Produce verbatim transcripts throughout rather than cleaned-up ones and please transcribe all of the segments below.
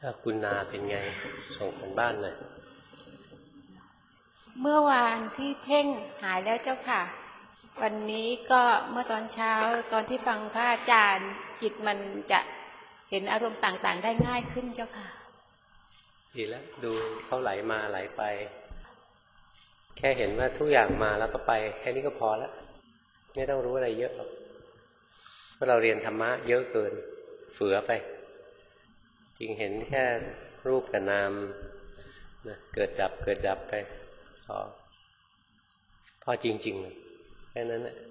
คุณนาเป็นไงส่งกันบ้านเลยเมื่อวานที่เพ่งหายแล้วเจ้าค่ะวันนี้ก็เมื่อตอนเช้าตอนที่ฟังพระอาจารย์จิตมันจะเห็นอารมณ์ต่างๆได้ง่ายขึ้นเจ้าค่ะดีแล้วดูเขาไหลมาไหลไปแค่เห็นว่าทุกอย่างมาแล้วก็ไปแค่นี้ก็พอแล้วไม่ต้องรู้อะไรเยอะหรอกเพราะเราเรียนธรรมะเยอะเกินเฝือไปจริงเห็นแค่รูปกับนามนะเกิดดับเกิดดับไปพอพอจริงๆเลยแค่นั้นแหละ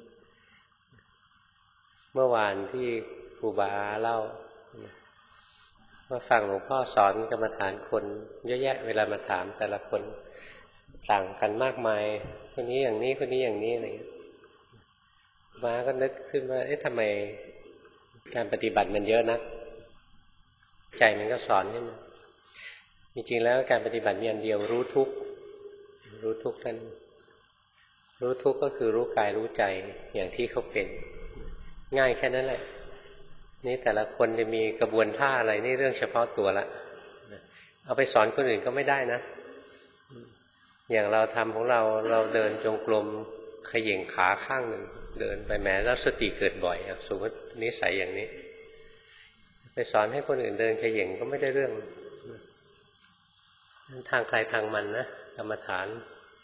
เมื่อวานที่ครูบาเล่าว่าฟังหลวงพ่อสอนกรรมฐานคนเยอะแยะเวลามาถามแต่ละคนต่างกันมากมายคนนี้อย่างนี้คนนี้อย่างนี้อะไรอย่างนี้มาก็นึกขึ้นว่าเอ๊ะทำไมการปฏิบัติมันเยอะนักใจมันก็สอนขึ้นมาจริงๆแล้วการปฏิบัติมีอันเดียวรู้ทุกข์รู้ทุกข์นั่นรู้ทุกข์ก็คือรู้กายรู้ใจอย่างที่เขาเป็นง่ายแค่นั้นแหละนี่แต่ละคนจะมีกระบวนท่าอะไรนี่เรื่องเฉพาะตัวละเอาไปสอนคนอื่นก็ไม่ได้นะอย่างเราทำของเราเราเดินจงกรมเขย่งขาข้างหนึ่งเดินไปแม้แล้วสติเกิดบ่อยสมมตินิสัยอย่างนี้ไปสอนให้คนอื่นเดินเขย่งก็ไม่ได้เรื่องทางใครทางมันนะกรรมฐาน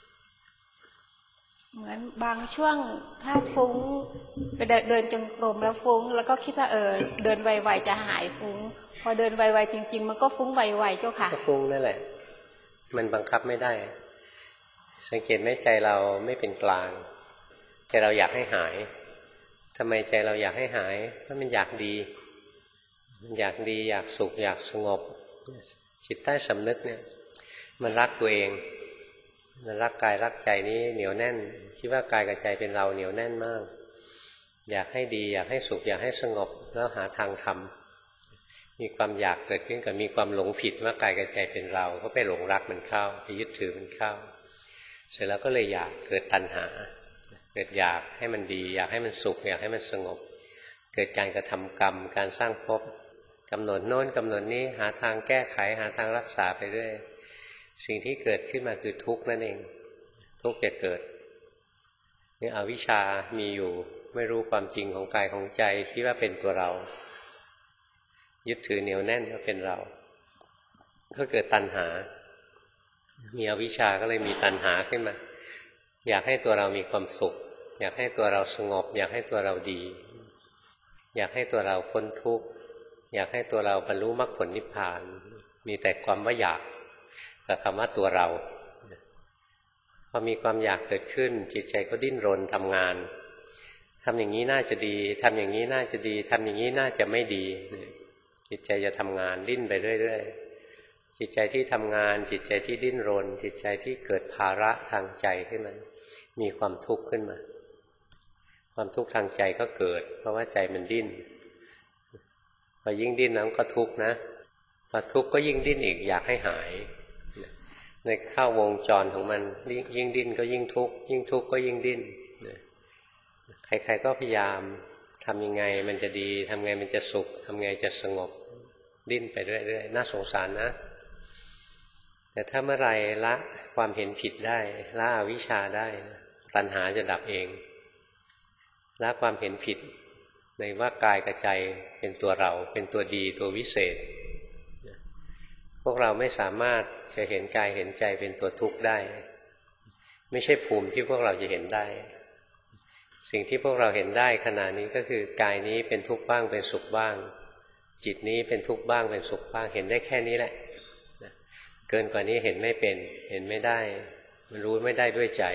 เหมือนบางช่วงถ้าฟุ้งไปเดินเดินจงกรมแล้วฟุ้งแล้วก็คิดว่าเออเดินไวๆจะหายฟุ้งพอเดินไวๆจริงๆมันก็ฟุ้งไวๆเจ้าค่ะก็ฟุ้งนั่นแหละมันบังคับไม่ได้สังเกตไหมใจเราไม่เป็นกลางใจเราอยากให้หายทำไมใจเราอยากให้หายเพราะมันอยากดีมันอยากดีอยากสุขอยากสงบจิตใต้สำนึกเนี่ยมันรักตัวเองมันรักกายรักใจนี้เหนียวแน่นคิดว่ากายกับใจเป็นเราเหนียวแน่นมากอยากให้ดีอยากให้สุขอยากให้สงบแล้วหาทางทำมีความอยากเกิดขึ้นกับมีความหลงผิดว่ากายกับใจเป็นเราก็ไปหลงรักมันเข้าไปยึดถือมันเข้าเสร็จแล้วก็เลยอยากเกิดตัณหาเกิดอยากให้มันดีอยากให้มันสุขอยากให้มันสงบเกิดการกระทำกรรมการสร้างภพกำหนดโน้นกำหนดนี้หาทางแก้ไขหาทางรักษาไปเรื่อยสิ่งที่เกิดขึ้นมาคือทุกข์นั่นเองทุกข์จะเกิดนี่อวิชชามีอยู่ไม่รู้ความจริงของกายของใจคิดว่าเป็นตัวเรายึดถือเหนียวแน่นว่าเป็นเราก็เกิดตัณหามีอวิชชาก็เลยมีตัณหาขึ้นมาอยากให้ตัวเรามีความสุขอยากให้ตัวเราสงบอยากให้ตัวเราดีอยากให้ตัวเราพ้นทุกข์อยากให้ตัวเราบรรลุมรรคผลนิพพานมีแต่ความว่าอยากกับคำว่าตัวเราพอมีความอยากเกิดขึ้นจิตใจก็ดิ้นรนทำงานทำอย่างนี้น่าจะดีทำอย่างนี้น่าจะดีทำอย่างนี้น่าจะไม่ดีจิตใจจะทำงานดิ้นไปเรื่อยๆจิตใจที่ทำงานจิตใจที่ดิ้นรนจิตใจที่เกิดภาระทางใจขึ้นมามีความทุกข์ขึ้นมาความทุกข์ทางใจก็เกิดเพราะว่าใจมันดิ้นพอยิ่งดิ้นนั้นก็ทุกข์นะพอทุกข์ก็ยิ่งดิ้นอีกอยากให้หายในเข้าวงจรของมันยิ่งดิ้นก็ยิ่งทุกข์ยิ่งทุกข์ก็ยิ่งดิ้นใครๆก็พยายามทำยังไงมันจะดีทำไงมันจะสุขทำไงจะสงบดิ้นไปเรื่อยๆน่าสงสารนะแต่ถ้าเมื่อไรละความเห็นผิดได้ละอวิชชาได้ตัณหาจะดับเองละความเห็นผิดในว่ากายกับใจเป็นตัวเราเป็นตัวดีตัววิเศษพวกเราไม่สามารถจะเห็นกายเห็นใจเป็นตัวทุกข์ได้ไม่ใช่ภูมิที่พวกเราจะเห็นได้สิ่งที่พวกเราเห็นได้ขณะนี้ก็คือกายนี้เป็นทุกข์บ้างเป็นสุขบ้างจิตนี้เป็นทุกข์บ้างเป็นสุขบ้างเห็นได้แค่นี้แหละเกินกว่านี้เห็นไม่เป็นเห็นไม่ได้มันรู้ไม่ได้ด้วยใจ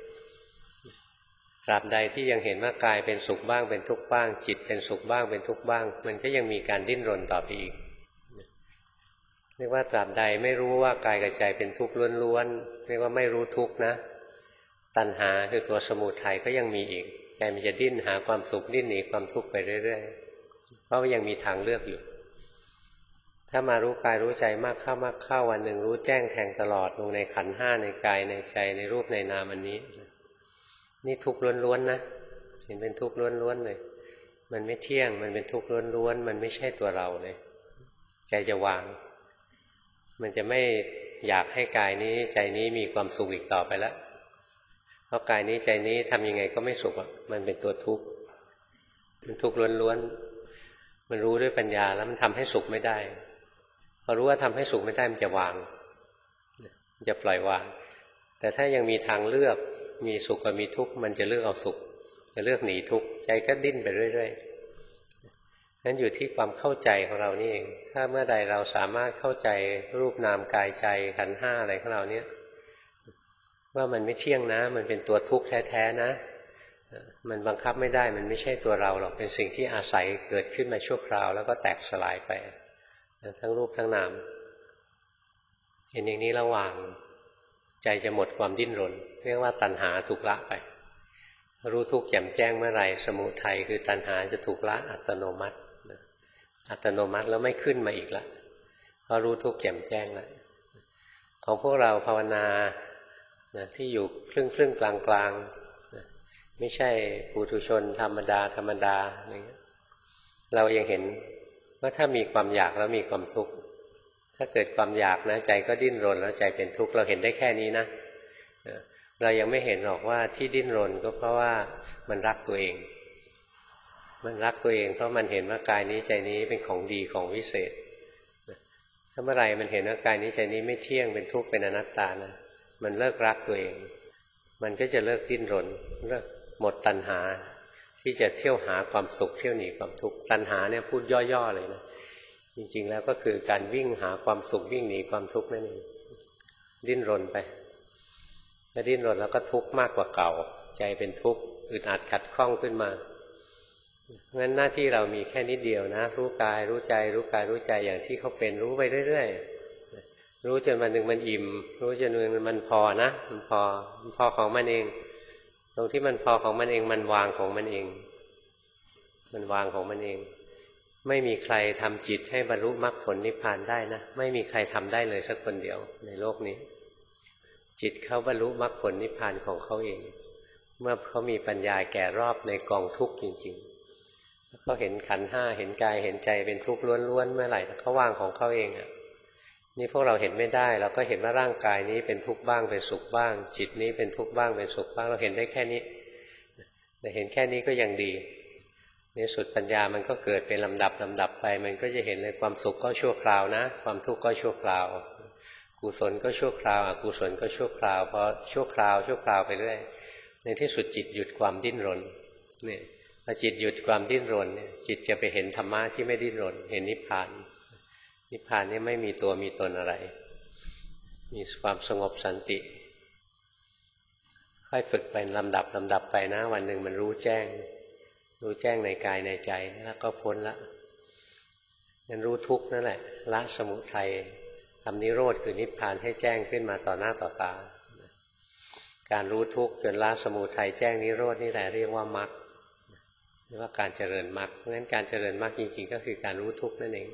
ตราบใดที่ยังเห็นว่ากายเป็นสุขบ้างเป็นทุกข์บ้างจิตเป็นสุขบ้างเป็นทุกข์บ้างมันก็ยังมีการดิ้นรนต่อไปอีกเรียกว่าตราบใดไม่รู้ว่ากายกับใจเป็นทุกข์ล้วนๆเรียกว่าไม่รู้ทุกข์นะตัณหาคือตัวสมุทัยก็ยังมีอีกใจมันจะดิ้นหาความสุขดิ้นหนีความทุกข์ไปเรื่อยๆเพราะว่ายังมีทางเลือกอยู่ถ้ามารู้กายรู้ใจมากเข้ามากเข้าวันหนึ่งรู้แจ้งแทงตลอดลงในขันธ์ห้าในกายในใจในรูปในนามอันนี้นี่ทุกข์ล้วนๆนะเห็นเป็นทุกข์ล้วนๆเลยมันไม่เที่ยงมันเป็นทุกข์ล้วนๆมันไม่ใช่ตัวเราเลยใจจะวางมันจะไม่อยากให้กายนี้ใจนี้มีความสุขอีกต่อไปแล้วเพราะกายนี้ใจนี้ทำยังไงก็ไม่สุขอ่ะมันเป็นตัวทุกข์มันทุกข์ล้วนๆมันรู้ด้วยปัญญาแล้วมันทำให้สุขไม่ได้พอรู้ว่าทำให้สุขไม่ได้มันจะวางมันจะปล่อยวางแต่ถ้ายังมีทางเลือกมีสุขกับมีทุกข์มันจะเลือกเอาสุขจะเลือกหนีทุกข์ใจก็ดิ้นไปเรื่อยๆนั้นอยู่ที่ความเข้าใจของเรานี่เองถ้าเมื่อใดเราสามารถเข้าใจรูปนามกายใจขันธ์ห้าอะไรของเราเนี่ยว่ามันไม่เที่ยงนะมันเป็นตัวทุกข์แท้ๆนะมันบังคับไม่ได้มันไม่ใช่ตัวเราหรอกเป็นสิ่งที่อาศัยเกิดขึ้นมาชั่วคราวแล้วก็แตกสลายไปทั้งรูปทั้งนามเห็นอย่างนี้ระหว่างใจจะหมดความดิ้นรนเรียกว่าตัณหาถูกละไปรู้ทุกข์แจ่มแจ้งเมื่อไหร่สมุทัยคือตัณหาจะถูกละอัตโนมัติอัตโนมัติแล้วไม่ขึ้นมาอีกละเพราะรู้ทุกข์แจ่มแจ้งแล้วของพวกเราภาวนาที่อยู่ครึ่งครึ่งกลางกลางไม่ใช่ปุถุชนธรรมดาธรรมดาเรายังเห็นว่าถ้ามีความอยากแล้วมีความทุกข์ถ้าเกิดความอยากนะใจก็ดิ้นรนแล้วใจเป็นทุกข์เราเห็นได้แค่นี้นะเรายังไม่เห็นหรอกว่าที่ดิ้นรนก็เพราะว่ามันรักตัวเองมันรักตัวเองเพราะมันเห็นว่ากายนี้ใจนี้เป็นของดีของวิเศษถ้าเมื่อไหร่มันเห็นว่ากายนี้ใจนี้ไม่เที่ยงเป็นทุกข์เป็นอนัตตานะมันเลิกรักตัวเองมันก็จะเลิกดิ้นรนเลิกหมดตัณหาที่จะเที่ยวหาความสุขเที่ยวหนีความทุกข์ตัณหาเนี่ยพูดย่อๆเลยนะจริงๆแล้วก็คือการวิ่งหาความสุขวิ่งหนีความทุกข์นั่นเองดิ้นรนไปถ้าดิ้นรนแล้วก็ทุกข์มากกว่าเก่าใจเป็นทุกข์อึดอัดขัดข้องขึ้นมางั้นหน้าที่เรามีแค่นิดเดียวนะรู้กายรู้ใจรู้กายรู้ใจอย่างที่เขาเป็นรู้ไปเรื่อยๆรู้จนวันหนึ่งมันอิ่มรู้จนวันหนึ่งมันพอนะมันพอมันพอของมันเองตรงที่มันพอของมันเองมันวางของมันเองมันวางของมันเองไม่มีใครทำจิตให้บรรลุมรรคผลนิพพานได้นะไม่มีใครทำได้เลยสักคนเดียวในโลกนี้จิตเขาบรรลุมรรคผลนิพพานของเขาเองเมื่อเขามีปัญญาแก่รอบในกองทุกข์จริงๆเขาเห็นขันธ์ห้าเห็นกายเห็นใจเป็นทุกข์ล้วนๆเมื่อไหร่เขาวางของเขาเองอ่ะนี่พวกเราเห็นไม่ได้เราก็เห็นว่าร่างกายนี้เป็นทุกข์บ้างเป็นสุขบ้างจิตนี้เป็นทุกข์บ้างเป็นสุขบ้างเราเห็นได้แค่นี้แต่เห็นแค่นี้ก็ยังดีในสุดปัญญามันก็เกิดเป็นลำดับลำดับไปมันก็จะเห็นเลยความสุขก็ชั่วคราวนะความทุกข์ก็ชั่วคราวกุศลก็ชั่วคราวอกุศลก็ชั่วคราวเพราะชั่วคราวชั่วคราวไปเรื่อยในที่สุดจิตหยุดความดิ้นรนเนี่ยพอจิตหยุดความดิ้นรนเนี่ยจิตจะไปเห็นธรรมะที่ไม่ดิ้นรนเห็นนิพพานนิพพานนี่ไม่มีตัวมีตนอะไรมีความสงบสันติค่อยฝึกไปลำดับลำดับไปนะวันหนึ่งมันรู้แจ้งรู้แจ้งในกายในใจแล้วก็พ้นละงั้นรู้ทุกข์นั่นแหละละสมุทัยทำนิโรธคือนิพพานให้แจ้งขึ้นมาต่อหน้าต่อตาการรู้ทุกข์จนละสมุทัยแจ้งนิโรธนี่แหละเรียกว่ามรรคเรียกว่าการเจริญมรรคเพราะฉะนั้นการเจริญมรรคจริงๆก็คือการรู้ทุกข์นั่นเอง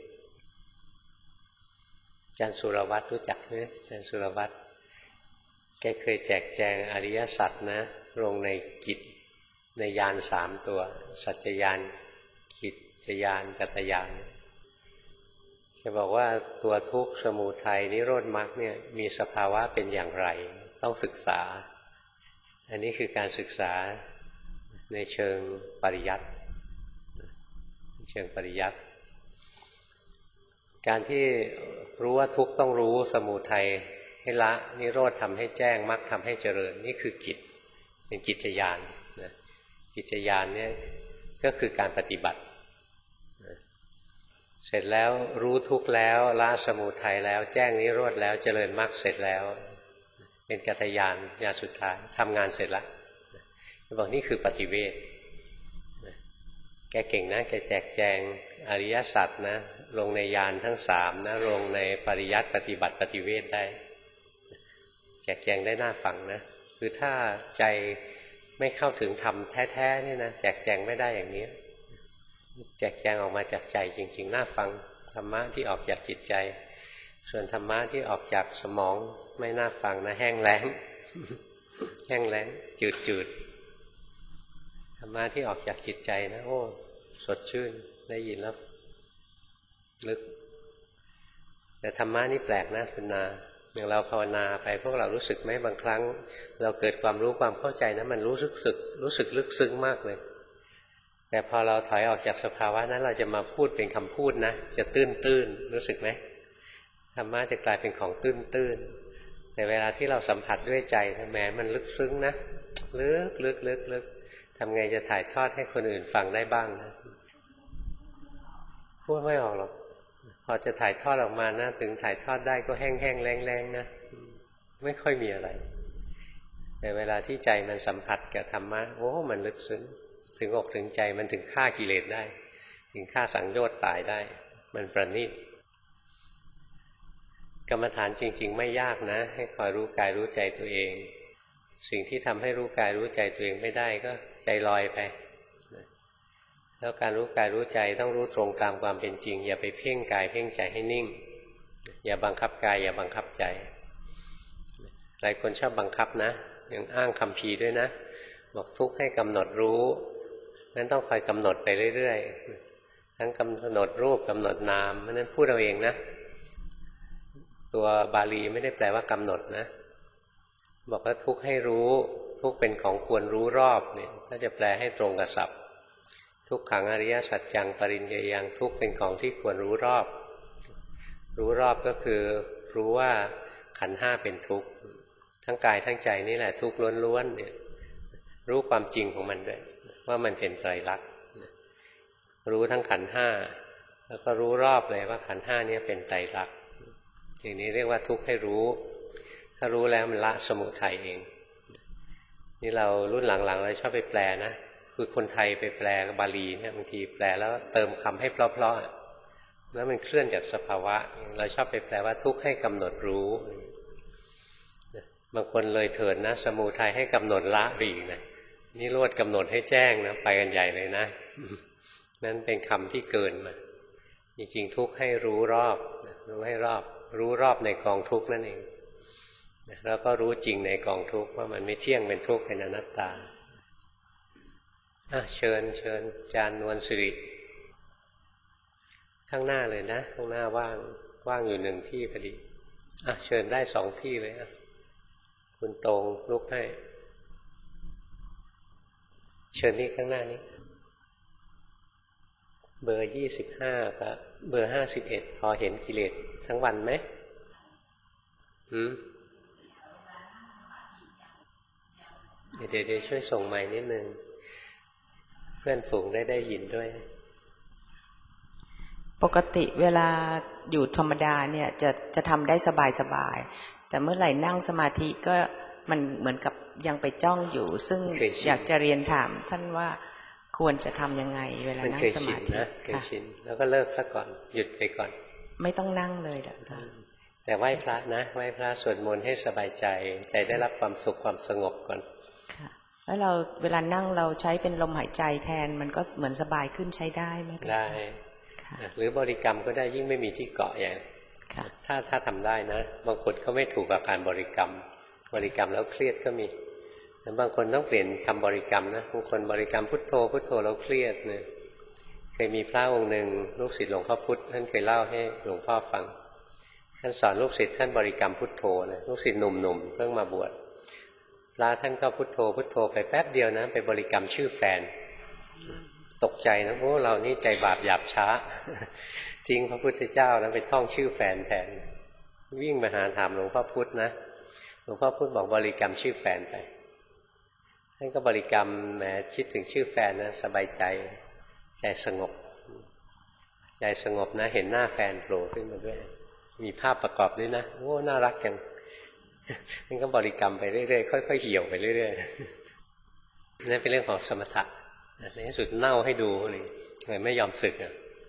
อาจารย์สุรวัตรรู้จักไหมอาจารย์สุรวัตรแกเคยแจกแจงอริยสัจนะลงในกิจในญาณสามตัวสัจจญาณกิจจญาณกัตตญาณจะบอกว่าตัวทุกข์สมุทัยนิโรธมรรคเนี่ยมีสภาวะเป็นอย่างไรต้องศึกษาอันนี้คือการศึกษาในเชิงปริยัติเชิงปริยัติการที่รู้ว่าทุกข์ต้องรู้สมุทัยให้ละนิโรธทำให้แจ้งมรรคทำให้เจริญนี่คือกิจเป็นกิจญาณกิจญาณเนี่ยก็คือการปฏิบัติเสร็จแล้วรู้ทุกข์แล้วละสมุทัยแล้วแจ้งนิโรธแล้วเจริญมรรคเสร็จแล้วเป็นกัตตญาณญาณสุดท้ายทำงานเสร็จแล้วบอกนี่คือปฏิเวทแกเก่งนะแกแจกแจงอริยสัจนะลงในญาณทั้งสามนะลงในปริยัติปฏิบัติปฏิเวทได้แจกแจงได้น่าฟังนะคือถ้าใจไม่เข้าถึงธรรมแท้ๆนี่นะแจกแจงไม่ได้อย่างนี้แจกแจงออกมาจากใจจริงๆน่าฟังธรรมะที่ออกจากจิตใจส่วนธรรมะที่ออกจากสมองไม่น่าฟังนะแห้งแล้งแห้งแล้งจืดๆธรรมะที่ออกจากจิตใจนะโอ้สดชื่นได้ยินแล้วลึกแต่ธรรมะนี่แปลกนะคุณนาอย่างเราภาวนาไปพวกเรารู้สึกไหมบางครั้งเราเกิดความรู้ความเข้าใจนะมันรู้สึกสึกรู้สึกลึกซึ้งมากเลยแต่พอเราถอยออกจากสภาวะนั้นเราจะมาพูดเป็นคำพูดนะจะตื้นตื้นรู้สึกไหมธรรมะจะกลายเป็นของตื้นตื้นแต่เวลาที่เราสัมผัสด้วยใจแหมมันลึกซึ้งนะลึกลึกลึกลึกทำไงจะถ่ายทอดให้คนอื่นฟังได้บ้างนะพูดไม่ออกหรอกพอจะถ่ายทอดออกมานะถึงถ่ายทอดได้ก็แห้งแห้งแรงแรงนะไม่ค่อยมีอะไรแต่เวลาที่ใจมันสัมผัสกับธรรมะโอ้มันลึกซึ้งถึงอกถึงใจมันถึงฆ่ากิเลสได้ถึงฆ่าสังโยชน์ตายได้มันประณีตกรรมฐานจริงๆไม่ยากนะให้คอยรู้กายรู้ใจตัวเองสิ่งที่ทำให้รู้กายรู้ใจตัวเองไม่ได้ก็ใจลอยไปแล้วการรู้กายรู้ใจต้องรู้ตรงตามความเป็นจริงอย่าไปเพ่งกายเพ่งใจให้นิ่งอย่าบังคับกายอย่าบังคับใจหลายคนชอบบังคับนะยังอ้างคัมภีร์ด้วยนะบอกทุกข์ให้กำหนดรู้งั้นต้องคอยกำหนดไปเรื่อยๆทั้งกำหนดรูปกำหนดนามเพราะนั้นพูดเอาเองนะตัวบาลีไม่ได้แปลว่ากำหนดนะบอกว่าทุกข์ให้รู้ทุกข์เป็นของควรรู้รอบเนี่ยถ้าจะแปลให้ตรงกับศัพท์ทุกขังอริยสัจจังปริญญายังทุกข์เป็นของที่ควรรู้รอบรู้รอบก็คือรู้ว่าขันธ์ห้าเป็นทุกข์ทั้งกายทั้งใจนี่แหละทุกข์ล้วนๆเนี่ยรู้ความจริงของมันด้วยว่ามันเป็นไตรลักษณ์รู้ทั้งขันธ์ห้าแล้วก็รู้รอบเลยว่าขันธ์ห้านี่เป็นไตรลักษณ์อย่างนี้เรียกว่าทุกข์ให้รู้ถ้ารู้แล้วมันละสมุทัยเองนี่เรารุ่นหลังๆเราชอบไปแปลนะคือคนไทยไปแปลบาลีเนี่ยบางทีแปลแล้วเติมคำให้เพราะๆแล้วมันเคลื่อนจากสภาวะเราชอบไปแปลว่าทุกข์ให้กำหนดรู้บางคนเลยเถิดนะสมุทัยให้กำหนดละอีกนะนี่โลดกำหนดให้แจ้งนะไปกันใหญ่เลยนะนั่นเป็นคำที่เกินมาจริงๆทุกข์ให้รู้รอบรู้ให้รอบรู้รอบในกองทุกข์นั่นเองแล้วก็รู้จริงในกองทุกข์ว่ามันไม่เที่ยงเป็นทุกข์เป็นอนัตตาอ่ะเชิญเชิญอาจารย์นวลสิริข้างหน้าเลยนะข้างหน้าว่างว่างอยู่หนึ่งที่พอดีอ่ะเชิญได้สองที่เลยอ่ะคุณตรงลุกให้เชิญนี่ข้างหน้านี้เบอร์ยี่สิบห้ากับเบอร์ห้าสิบเอ็ดพอเห็นกิเลสทั้งวันไหมอืมเดี๋ยวเดี๋ยวช่วยส่งไมค์นิดนึงเพื่อนฝูงได้ได้ยินด้วยปกติเวลาอยู่ธรรมดาเนี่ยจะจะทำได้สบายสบายแต่เมื่อไหร่นั่งสมาธิก็มันเหมือนกับยังไปจ้องอยู่ซึ่งอยากจะเรียนถามท่านว่าควรจะทำยังไงเวลานั่งสมาธินะเคยชินแล้วก็เลิกซะก่อนหยุดไปก่อนไม่ต้องนั่งเลยหรอกค่ะแต่ไหว้พระนะไหว้พระสวดมนต์ให้สบายใจใจได้รับความสุขความสงบก่อนค่ะแล้วเราเวลานั่งเราใช้เป็นลมหายใจแทนมันก็เหมือนสบายขึ้นใช้ได้ไหมได้หรือบริกรรมก็ได้ยิ่งไม่มีที่เกาะอย่างถ้าถ้าทำได้นะบางคนก็ไม่ถูกกับการบริกรรมบริกรรมแล้วเครียดก็มีแล้วบางคนต้องเปลี่ยนคำบริกรรมนะบางคนบริกรรมพุทโธพุทโธแล้วเครียดเนี่ยเคยมีพระองค์หนึ่งลูกศิษย์หลวงพ่อพุธท่านเคยเล่าให้หลวงพ่อฟังท่านสอนลูกศิษย์ท่านบริกรรมพุทโธนะลูกศิษย์หนุ่มๆเพิ่งมาบวชพระท่านก็พุทโธพุทโธไปแป๊บเดียวนะไปบริกรรมชื่อแฟนตกใจนะโอ้เรานี่ใจบาปหยาบช้าทิ้งพระพุทธเจ้าแล้วไปท่องชื่อแฟนแทนวิ่งมาหาถามหลวงพ่อพุธนะหลวงพ่อพุธบอกบริกรรมชื่อแฟนไปท่านก็บริกรรมแหมคิดถึงชื่อแฟนนะสบายใจใจสงบใจสงบนะเห็นหน้าแฟนโผล่ขึ้นมาด้วยมีภาพประกอบด้วยนะโอ้น่ารักจังนั่นก็บริกรรมไปเรื่อยๆค่อยๆเหี่ยวไปเรื่อยๆนั่นเป็นเรื่องของสมถะในที่สุดเน่าให้ดูเลยไม่ยอมสึก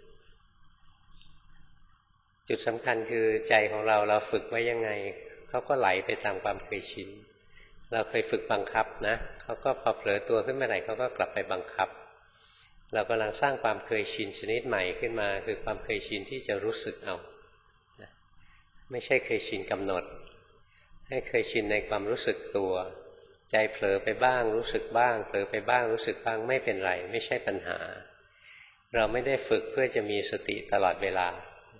จุดสำคัญคือใจของเราเราฝึกไว้ยังไงเขาก็ไหลไปตามความเคยชินเราเคยฝึกบังคับนะเขาก็พอเผลอตัวขึ้นมาไหนเขาก็กลับไปบังคับเรากำลังสร้างความเคยชินชนิดใหม่ขึ้นมาคือความเคยชินที่จะรู้สึกเอาไม่ใช่เคยชินกำหนดให้เคยชินในความรู้สึกตัวใจเผลอไปบ้างรู้สึกบ้างเผลอไปบ้างรู้สึกบ้างไม่เป็นไรไม่ใช่ปัญหาเราไม่ได้ฝึกเพื่อจะมีสติตลอดเวลา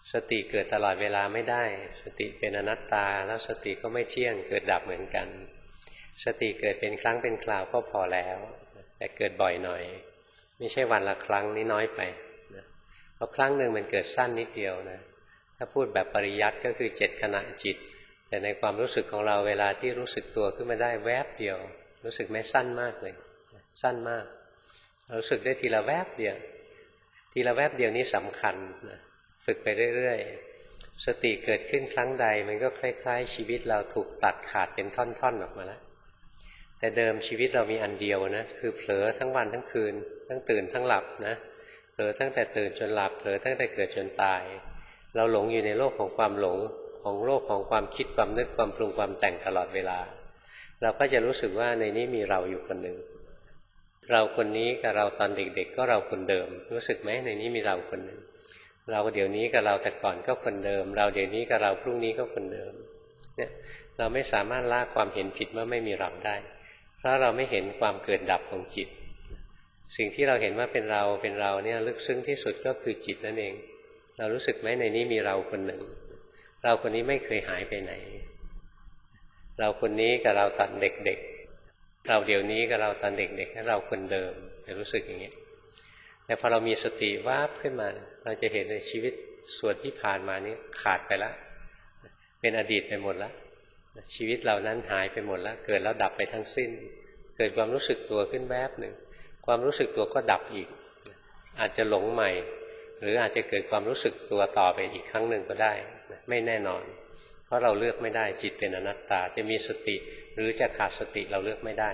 สติเกิดตลอดเวลาไม่ได้สติเป็นอนัตตาแล้วสติก็ไม่เที่ยงเกิดดับเหมือนกันสติเกิดเป็นครั้งเป็นคราวก็พอแล้วแต่เกิดบ่อยหน่อยไม่ใช่วันละครั้งนี่น้อยไปนะเพราะครั้งหนึ่งมันเกิดสั้นนิดเดียวนะถ้าพูดแบบปริยัติก็คือเจ็ดขณะจิตแต่ในความรู้สึกของเราเวลาที่รู้สึกตัวขึ้นมาได้แวบเดียวรู้สึกไม่สั้นมากเลยสั้นมากรู้สึกได้ทีละแวบเดียวทีละแวบเดียวนี้สำคัญนะฝึกไปเรื่อยๆสติเกิดขึ้นครั้งใดมันก็คล้ายๆชีวิตเราถูกตัดขาดเป็นท่อนๆออกมาแล้วแต่เดิมชีวิตเรามีอันเดียวนะคือเผลอทั้งวันทั้งคืนทั้งตื่นทั้งหลับนะเผลอตั้งแต่ตื่นจนหลับเผลอตั้งแต่เกิดจนตายเราหลงอยู่ในโลกของความหลงของโลกของความคิดความนึกความปรุงความแต่งตลอดเวลาเราก็จะรู้สึกว่าในนี้มีเราอยู่คนหนึ่งเราคนนี้กับเราตอนเด็กๆก็เราคนเดิมรู้สึกไหมในนี้มีเราคนหนึ่งเราเดี๋ยวนี้กับเราแต่ก่อนก็คนเดิมเราเดี๋ยวนี้กับเราพรุ่งนี้ก็คนเดิมเนี่ยเราไม่สามารถละความเห็นผิดว่าไม่มีเราได้เพราะเราไม่เห็นความเกิดดับของจิตสิ่งที่เราเห็นว่าเป็นเราเป็นเราเนี่ยลึกซึ้งที่สุดก็คือจิตนั่นเองเรารู้สึกไหมในนี้มีเราคนหนึ่งเราคนนี้ไม่เคยหายไปไหนเราคนนี้กับเราตอนเด็กๆเราเดี๋ยวนี้กับเราตอนเด็กๆเราคนเดิมจะรู้สึกอย่างนี้แต่พอเรามีสติวาบขึ้นมาเราจะเห็นในชีวิตส่วนที่ผ่านมานี้ขาดไปแล้วเป็นอดีตไปหมดแล้วชีวิตเรานั้นหายไปหมดแล้วเกิดแล้วดับไปทั้งสิ้นเกิดความรู้สึกตัวขึ้นแวบหนึ่งความรู้สึกตัวก็ดับอีกอาจจะหลงใหม่หรืออาจจะเกิดความรู้สึกตัวต่อไปอีกครั้งหนึ่งก็ได้ไม่แน่นอนเพราะเราเลือกไม่ได้จิตเป็นอนัตตาจะมีสติหรือจะขาดสติเราเลือกไม่ได้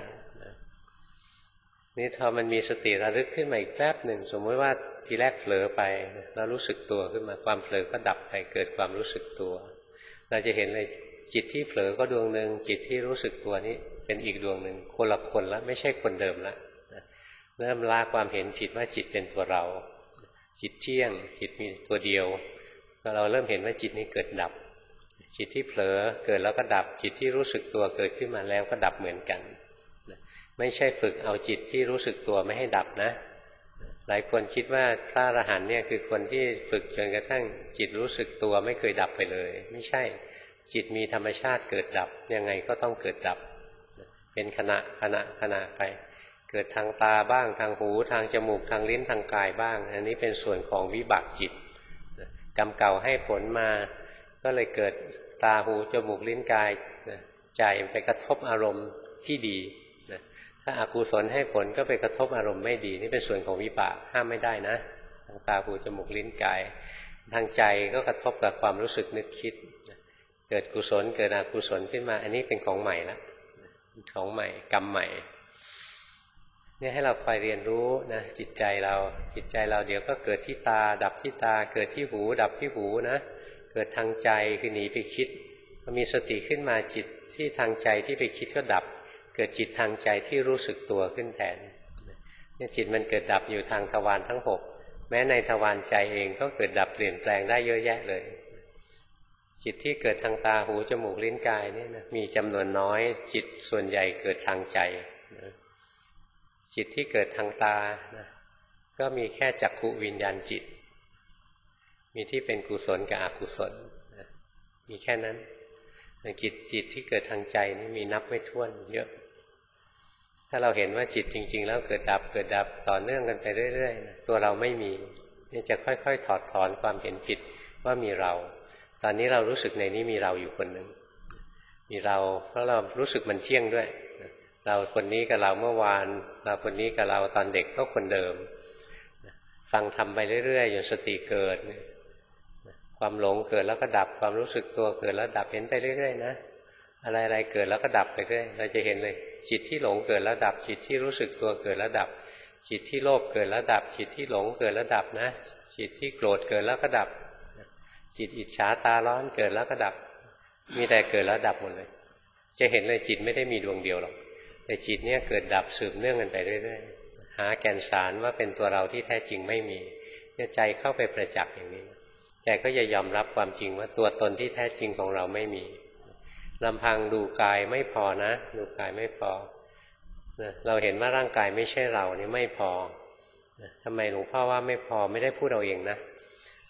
นี่พอมันมีสติระลึกขึ้นมาอีกแป๊บหนึ่งสมมติว่าทีแรกเผลอไปแล้วรู้สึกตัวขึ้นมาความเผลอก็ดับไปเกิดความรู้สึกตัวเราจะเห็นเลยจิตที่เผลอก็ดวงหนึ่งจิตที่รู้สึกตัวนี้เป็นอีกดวงหนึ่งคนละคนแล้วไม่ใช่คนเดิมแล้วเริ่มละความเห็นผิดว่าจิตเป็นตัวเราจิตเที่ยงจิตมีตัวเดียวเราเริ่มเห็นว่าจิตนี้เกิดดับจิตที่เผลอเกิดแล้วก็ดับจิตที่รู้สึกตัวเกิดขึ้นมาแล้วก็ดับเหมือนกันไม่ใช่ฝึกเอาจิตที่รู้สึกตัวไม่ให้ดับนะหลายคนคิดว่าพระอรหันต์เนี่ยคือคนที่ฝึกจนกระทั่งจิตรู้สึกตัวไม่เคยดับไปเลยไม่ใช่จิตมีธรรมชาติเกิดดับยังไงก็ต้องเกิดดับเป็นขณะขณะขณะไปเกิดทางตาบ้างทางหูทางจมูกทางลิ้นทางกายบ้างอันนี้เป็นส่วนของวิบากจิตกรรมเก่าให้ผลมาก็เลยเกิดตาหูจมูกลิ้นกายใจไปกระทบอารมณ์ที่ดีถ้าอกุศลให้ผลก็ไปกระทบอารมณ์ไม่ดีนี่เป็นส่วนของวิบากห้ามไม่ได้นะทางตาหูจมูกลิ้นกายทางใจก็กระทบกับความรู้สึกนึกคิดเกิดกุศลเกิดอกุศลขึ้นมาอันนี้เป็นของใหม่ละของใหม่กรรมใหม่นี่ให้เราคอยเรียนรู้นะจิตใจเราจิตใจเราเดี๋ยวก็เกิดที่ตาดับที่ตาเกิดที่หูดับที่หูนะเกิดทางใจคือหนีไปคิดพอมีสติขึ้นมาจิตที่ทางใจที่ไปคิดก็ดับเกิดจิตทางใจที่รู้สึกตัวขึ้นแทนเนี่ยจิตมันเกิดดับอยู่ทางทวารทั้งหกแม้ในทวารใจเองก็เกิดดับเปลี่ยนแปลงได้เยอะแยะเลยจิตที่เกิดทางตาหูจมูกลิ้นกายนี่นะมีจำนวนน้อยจิตส่วนใหญ่เกิดทางใจนะจิตที่เกิดทางตานะก็มีแค่จักขุวิญญาณจิตมีที่เป็นกุศลกับอกุศลนะมีแค่นั้นจิตจิตที่เกิดทางใจนี่มีนับไม่ถ้วนเยอะถ้าเราเห็นว่าจิตจริงๆแล้วเกิดดับเกิดดับต่อเนื่องกันไปเรื่อยๆตัวเราไม่มีนี่จะค่อยๆถอดถอนความเห็นผิดว่ามีเราตอนนี้เรารู้สึกในนี้มีเราอยู่คนหนึ่งมีเราเพราะเรารู้สึกมันเที่ยงด้วยเราคนนี้กับเราเมื่อวานเราคนนี้กับเราตอนเด็กก็คนเดิมฟังทำไปเรื่อยๆจนสติเกิดความหลงเกิดแล้วก็ดับความรู้สึกตัวเกิดแล้วดับเห็นไปเรื่อยๆนะอะไรๆเกิดแล้วก็ดับไปเรื่อยเราจะเห็นเลยจิตที่หลงเกิดแล้วดับจิตที่รู้สึกตัวเกิดแล้วดับจิตที่โลภเกิดแล้วดับจิตที่หลงเกิดแล้วดับนะจิตที่โกรธเกิดแล้วก็ดับจิตอิจฉาตาร้อนเกิดแล้วก็ดับมีแต่เกิดแล้วดับหมดเลยจะเห็นเลยจิตไม่ได้มีดวงเดียวหรอกแต่จิตเนี่ยเกิดดับสืบเนื่องกันไปเรื่อยๆหาแก่นสารว่าเป็นตัวเราที่แท้จริงไม่มีเนี่ยใจเข้าไปประจักษ์อย่างนี้ใจก็จะยอมรับความจริงว่าตัวตนที่แท้จริงของเราไม่มีลำพังดูกายไม่พอนะดูกายไม่พอเราเห็นว่าร่างกายไม่ใช่เรานี่ไม่พอทำไมหลวงพ่อว่าไม่พอไม่ได้พูดเอาเองนะ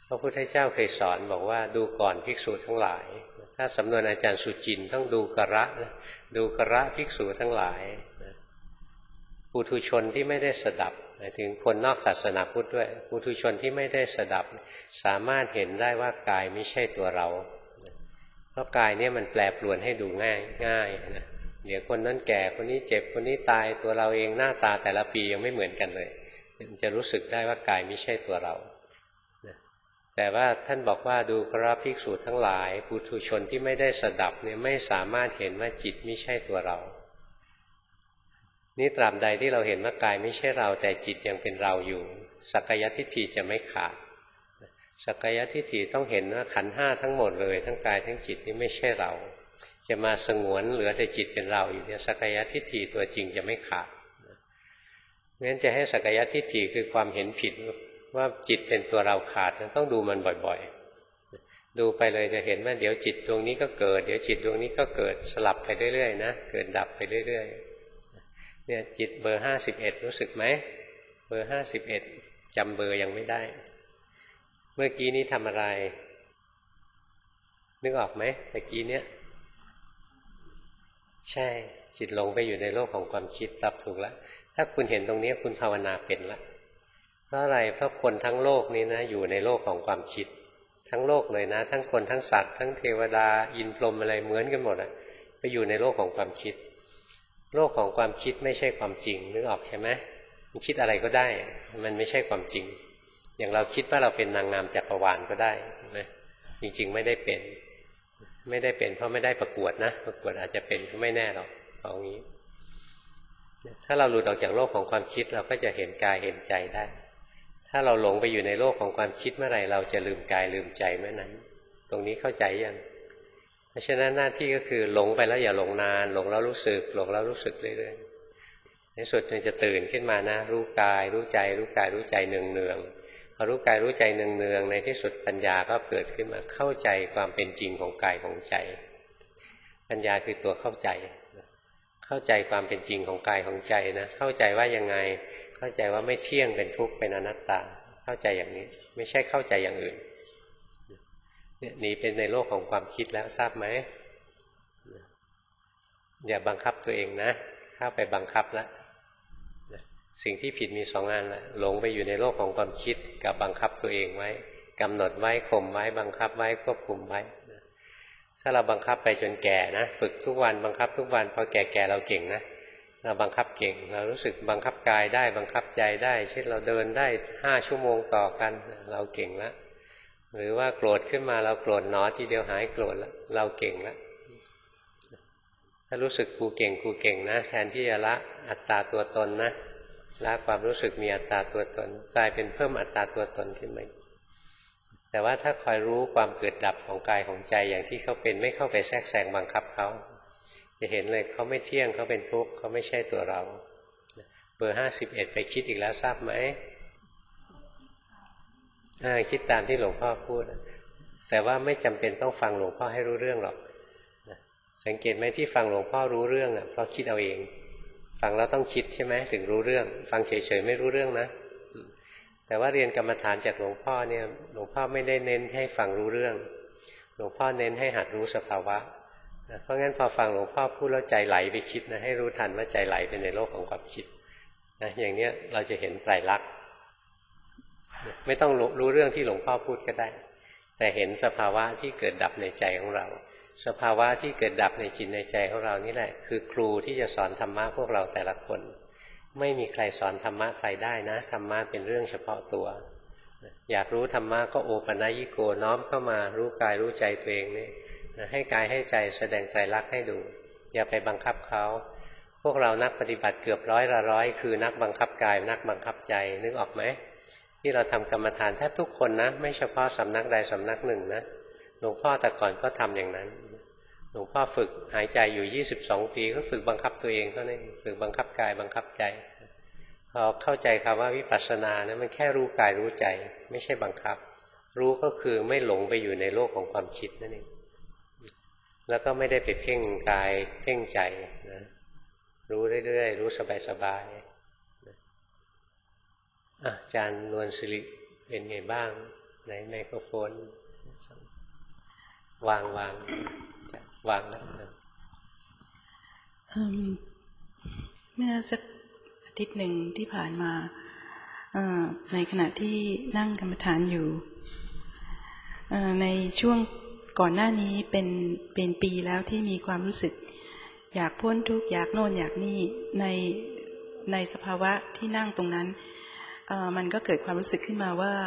พระพุทธเจ้าเคยสอนบอกว่าดูก่อนภิกษุทั้งหลายถ้าสำนวนอาจารย์สุจินต้องดูกระนะดูกระภิกษุทั้งหลายปุถุชนที่ไม่ได้สดับหมายถึงคนนอกศาสนาพุทธด้วยปุถุชนที่ไม่ได้สดับสามารถเห็นได้ว่ากายไม่ใช่ตัวเราเพราะกายเนี่ยมันแปรปรวนให้ดูง่ายง่ายนะเดี๋ยวคนนั้นแก่คนนี้เจ็บคนนี้ตายตัวเราเองหน้าตาแต่ละปียังไม่เหมือนกันเลยมันจะรู้สึกได้ว่ากายไม่ใช่ตัวเราแต่ว่าท่านบอกว่าดูกระภิกษุทั้งหลายปุถุชนที่ไม่ได้สดับเนี่ยไม่สามารถเห็นว่าจิตไม่ใช่ตัวเรานี่ตราบใดที่เราเห็นว่ากายไม่ใช่เราแต่จิตยังเป็นเราอยู่สักกายทิฏฐิจะไม่ขาดสักกายทิฏฐิต้องเห็นว่าขันธ์ห้าทั้งหมดเลยทั้งกายทั้งจิตนี่ไม่ใช่เราจะมาสงวนเหลือแต่จิตเป็นเราอยู่เนี่ยสักกายทิฏฐิตัวจริงจะไม่ขาดงั้นจะให้สักกายทิฏฐิคือความเห็นผิดว่าจิตเป็นตัวเราขาดต้องดูมันบ่อยๆดูไปเลยจะเห็นว่าเดี๋ยวจิตดวงนี้ก็เกิดเดี๋ยวจิตดวงนี้ก็เกิดสลับไปเรื่อยๆนะเกิดดับไปเรื่อยๆเนี่ยจิตเบอร์ห้าสิบเอ็ดรู้สึกไหมเบอร์ห้าสิบเอ็ดจำเบอร์ยังไม่ได้เมื่อกี้นี้ทำอะไรนึกออกไหมตะกี้เนี้ยใช่จิตหลงไปอยู่ในโลกของความคิดตอบถูกแล้วถ้าคุณเห็นตรงนี้คุณภาวนาเป็นละเพราะอะไรเพราะคนทั้งโลกนี้นะอยู่ในโลกของความคิดทั้งโลกเลยนะทั้งคนทั้งสัตว์ทั้งเทวดาอินพรหมอะไรเหมือนกันหมดอะไปอยู่ในโลกของความคิดโลกของความคิดไม่ใช่ความจริงนึกออกใช่ไหมมันคิดอะไรก็ได้มันไม่ใช่ความจริงอย่างเราคิดว่าเราเป็นนางงามจักรวาลก็ได้นะจริงๆไม่ได้เป็นไม่ได้เป็นเพราะไม่ได้ประกวดนะประกวดอาจจะเป็นก็ไม่แน่หรอกเอางี้ถ้าเราหลุดออกจากโลกของความคิดเราก็จะเห็นกายเห็นใจได้ถ้าเราหลงไปอยู่ในโลกของความคิดเมื่อไหร่เราจะลืมกายลืมใจเมื่อนั้นตรงนี้เข้าใจยังเพราะฉะนั้นหน้าที่ก็คือหลงไปแล้วอย่าหลงนานหลงแล้วรู้สึกหลงแล้วรู้สึกเรื่อยๆในสุดมันจะตื่นขึ้นมานะรู้กายรู้ใจรู้กายรู้ใจเนืองๆพอรู้กายรู้ใจเนืองๆในที่สุดปัญญาก็เกิดขึ้นมาเข้าใจความเป็นจริงของกายของใจปัญญาคือตัวเข้าใจเข้าใจความเป็นจริงของกายของใจนะเข้าใจว่ายังไงเข้าใจว่าไม่เที่ยงเป็นทุกข์เป็นอนัตตาเข้าใจอย่างนี้ไม่ใช่เข้าใจอย่างอื่นเนี่ยหนีเป็นในโลกของความคิดแล้วทราบไหมอย่าบังคับตัวเองนะเข้าไปบังคับแล้วสิ่งที่ผิดมีสองอันละหลงไปอยู่ในโลกของความคิดกับบังคับตัวเองไว้กำหนดไว้ข่มไว้บังคับไว้ควบคุมไว้ถ้าเราบังคับไปจนแก่นะฝึกทุกวันบังคับทุกวันพอแก่ๆเราเก่งนะเราบังคับเก่งเรารู้สึกบังคับกายได้บังคับใจได้เช่นเราเดินได้ห้าชั่วโมงต่อกันเราเก่งแล้วหรือว่าโกรธขึ้นมาเราโกรธหนอทีเดียวหายโกรธแล้วเราเก่งแล้วถ้ารู้สึกกูเก่งกูเก่งนะแทนที่จะละอัตตาตัวตนนะละความรู้สึกมีอัตตาตัวตนกลายเป็นเพิ่มอัตตาตัวตนขึ้นมาแต่ว่าถ้าคอยรู้ความเกิดดับของกายของใจอย่างที่เขาเป็นไม่เข้าไปแทรกแซงบังคับเขาจะเห็นเลยเขาไม่เที่ยงเขาเป็นทุกข์เขาไม่ใช่ตัวเราเบอร์ห้าสิบเอ็ดไปคิดอีกแล้วทราบไหมคิดตามที่หลวงพ่อพูดแต่ว่าไม่จำเป็นต้องฟังหลวงพ่อให้รู้เรื่องหรอกสังเกตไหมที่ฟังหลวงพ่อรู้เรื่องอ่ะเพราะคิดเอาเองฟังแล้วต้องคิดใช่ไหมถึงรู้เรื่องฟังเฉยๆไม่รู้เรื่องนะแต่ว่าเรียนกรรมฐานจากหลวงพ่อเนี่ยหลวงพ่อไม่ได้เน้นให้ฟังรู้เรื่องหลวงพ่อเน้นให้หัดรู้สภาวะเพราะงั้นพอฟังหลวงพ่อพูดแล้วใจไหลไปคิดนะให้รู้ทันว่าใจไหลไปในโลกของความคิดนะอย่างนี้เราจะเห็นไตรลักษณ์ไม่ต้องรู้เรื่องที่หลวงพ่อพูดก็ได้แต่เห็นสภาวะที่เกิดดับในใจของเราสภาวะที่เกิดดับในจิตในใจของเรานี่แหละคือครูที่จะสอนธรรมะพวกเราแต่ละคนไม่มีใครสอนธรรมะใครได้นะธรรมะเป็นเรื่องเฉพาะตัวอยากรู้ธรรมะก็โอปัญญิโกน้อมเข้ามารู้กายรู้ใจตัวเองนี่ให้กายให้ใจแสดงไตรลักษณ์ให้ดูอย่าไปบังคับเขาพวกเรานักปฏิบัติเกือบร้อยละร้อยคือนักบังคับกายนักบังคับใจนึกออกไหมที่เราทำกรรมฐานแทบทุกคนนะไม่เฉพาะสำนักใดสำนักหนึ่งนะหลวงพ่อแต่ก่อนก็ทำอย่างนั้นหลวงพ่อฝึกหายใจอยู่ยี่สิบสองปีก็ฝึกบังคับตัวเองเท่านั้นฝึกบังคับกายบังคับใจพอเข้าใจคำว่าวิปัสสนานะมันแค่รู้กายรู้ใจไม่ใช่บังคับรู้ก็คือไม่หลงไปอยู่ในโลกของความคิดนั่นเองแล้วก็ไม่ได้ไปเพ่งกายเพ่งใจนะรู้เรื่อยๆรู้สบายๆอาจารย์นวลศิริเป็นไงบ้างไปในไมโครโฟนวางวางวางนะเมื่อสักอาทิตย์หนึ่งที่ผ่านมาในขณะที่นั่งกรรมฐานอยู่ในช่วงก่อนหน้านี้เป็นเป็นปีแล้วที่มีความรู้สึกอยากพ้นทุกข์อยากโน่นอยากนี่ในในสภาวะที่นั่งตรงนั้นมันก็เกิดความรู้สึกขึ้นมาว่า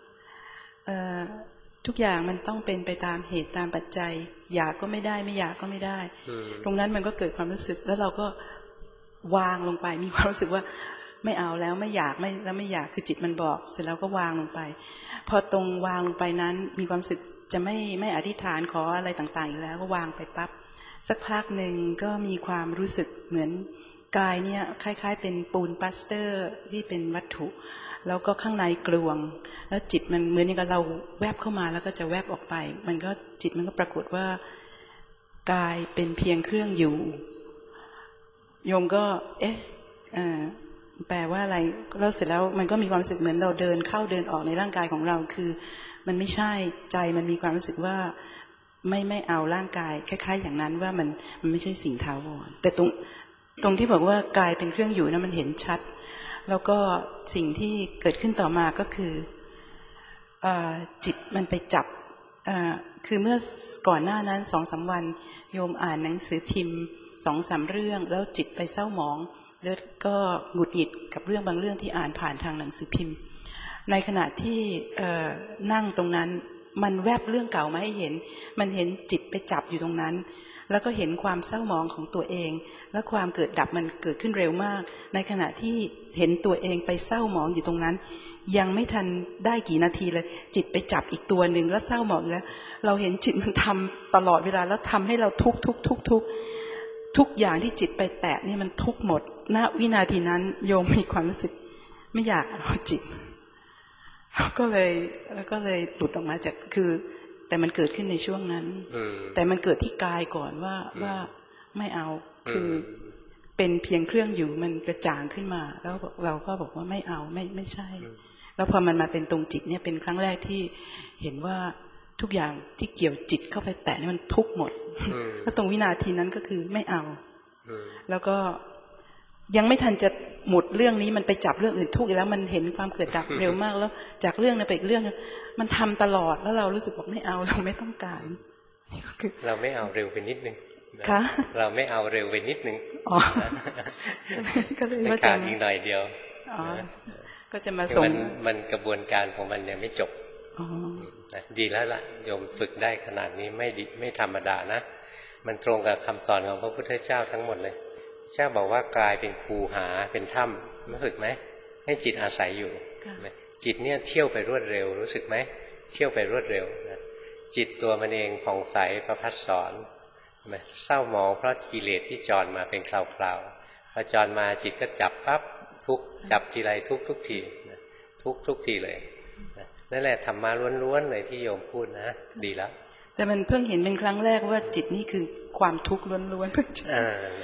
ทุกอย่างมันต้องเป็นไปตามเหตุตามปัจจัยอยากก็ไม่ได้ไม่อยากก็ไม่ได้ตรงนั้นมันก็เกิดความรู้สึกแล้วเราก็วางลงไปมีความรู้สึกว่าไม่เอาแล้วไม่อยากไม่แล้วไม่อยากคือจิตมันบอกเสร็จแล้วก็วางลงไปพอตรงวางลงไปนั้นมีความรู้สึกจะไม่ไม่อธิษฐานขออะไรต่างๆอีกแล้วก็วางไปปั๊บสักพักหนึ่งก็มีความรู้สึกเหมือนกายเนี่ยคล้ายๆเป็นปูนปลาสเตอร์ที่เป็นวัตถุแล้วก็ข้างในกลวงแล้วจิตมันเหมือนกับเราแวบเข้ามาแล้วก็จะแวบออกไปมันก็จิตมันก็ปรากฏว่ากายเป็นเพียงเครื่องอยู่โยมก็เอ๊ะแปลว่าอะไรแล้วเสร็จแล้วมันก็มีความรู้สึกเหมือนเราเดินเข้าเดินออกในร่างกายของเราคือมันไม่ใช่ใจมันมีความรู้สึกว่าไม่ไม่เอาร่างกายคล้ายๆอย่างนั้นว่ามันมันไม่ใช่สิ่งถาวรแต่ตรงตรงที่บอกว่ากายเป็นเครื่องอยู่นั้นมันเห็นชัดแล้วก็สิ่งที่เกิดขึ้นต่อมาก็คือจิตมันไปจับคือเมื่อก่อนหน้านั้นสองสามวันโยมอ่านหนังสือพิมพ์สองสามเรื่องแล้วจิตไปเศร้าหมองแล้วก็หงุดหงิดกับเรื่องบางเรื่องที่อ่านผ่านทางหนังสือพิมพ์ในขณะที่นั่งตรงนั้นมันแวบเรื่องเก่ามาให้เห็นมันเห็นจิตไปจับอยู่ตรงนั้นแล้วก็เห็นความเศร้าหมองของตัวเองและความเกิดดับมันเกิดขึ้นเร็วมากในขณะที่เห็นตัวเองไปเศร้าหมองอยู่ตรงนั้นยังไม่ทันได้กี่นาทีเลยจิตไปจับอีกตัวหนึ่งแล้วเศร้าหมองแล้วเราเห็นจิตมันทำตลอดเวลาแล้วทำให้เราทุกทุกทุกทุกทุกอย่างที่จิตไปแตะนี่มันทุกหมดณวินาทีนั้นโยมมีความรู้สึกไม่อยากเอาจิตก็เลยก็เลยหลุดออกมาจากคือแต่มันเกิดขึ้นในช่วงนั้นแต่มันเกิดที่กายก่อนว่าว่าไม่เอาคือเป็นเพียงเครื่องอยู่มันกระจ่างขึ้นมาแล้วเราก็บอกว่าไม่เอาไม่ไม่ใช่แล้วพอมันมาเป็นตรงจิตเนี่ยเป็นครั้งแรกที่เห็นว่าทุกอย่างที่เกี่ยวจิตเข้าไปแตะนี่มันทุกหมดแล้วตรงวินาทีนั้นก็คือไม่เอาแล้วก็ยังไม่ทันจะหมดเรื่องนี้มันไปจับเรื่องอื่นทุกข์อีกแล้วมันเห็นความเกิดดับเร็วมากแล้วจากเรื่องนั้นไปอีกเรื่องมันทำตลอดแล้วเรารู้สึกบอกไม่เอาเราไม่ต้องการเราไม่เอาเร็วไปนิดนึงค่ะเราไม่เอาเร็วไปนิดนึงอ๋อก็เลยว่าจะอีกหน่อยเดียวอ๋อก็จะมาส่งมันมันกระบวนการของมันยังไม่จบดีแล้วล่ะโยมฝึกได้ขนาดนี้ไม่ดีไม่ธรรมดานะมันตรงกับคำสอนของพระพุทธเจ้าทั้งหมดเลยเจ้าบอกว่ากายเป็นคูหาเป็นถ้ำรู้สึกไหมให้จิตอาศัยอยู่จิตเนี่ยเที่ยวไปรวดเร็วรู้สึกไหมเที่ยวไปรวดเร็วนะจิตตัวมันเองผ่องใสประภัสสรเศร้าหมองเพราะกิเลสที่จรมาเป็นคราวๆพอจรมาจิตก็จับปั๊บทุกจับทีไรทุกทุกทีทุกทุกทีเลยนั่นแหละธรรมะล้วนๆเลยที่โยมพูดนะดีแล้วแต่มันเพิ่งเห็นเป็นครั้งแรกว่าจิตนี่คือความทุกข์ล้วนๆเพิ่งเจอ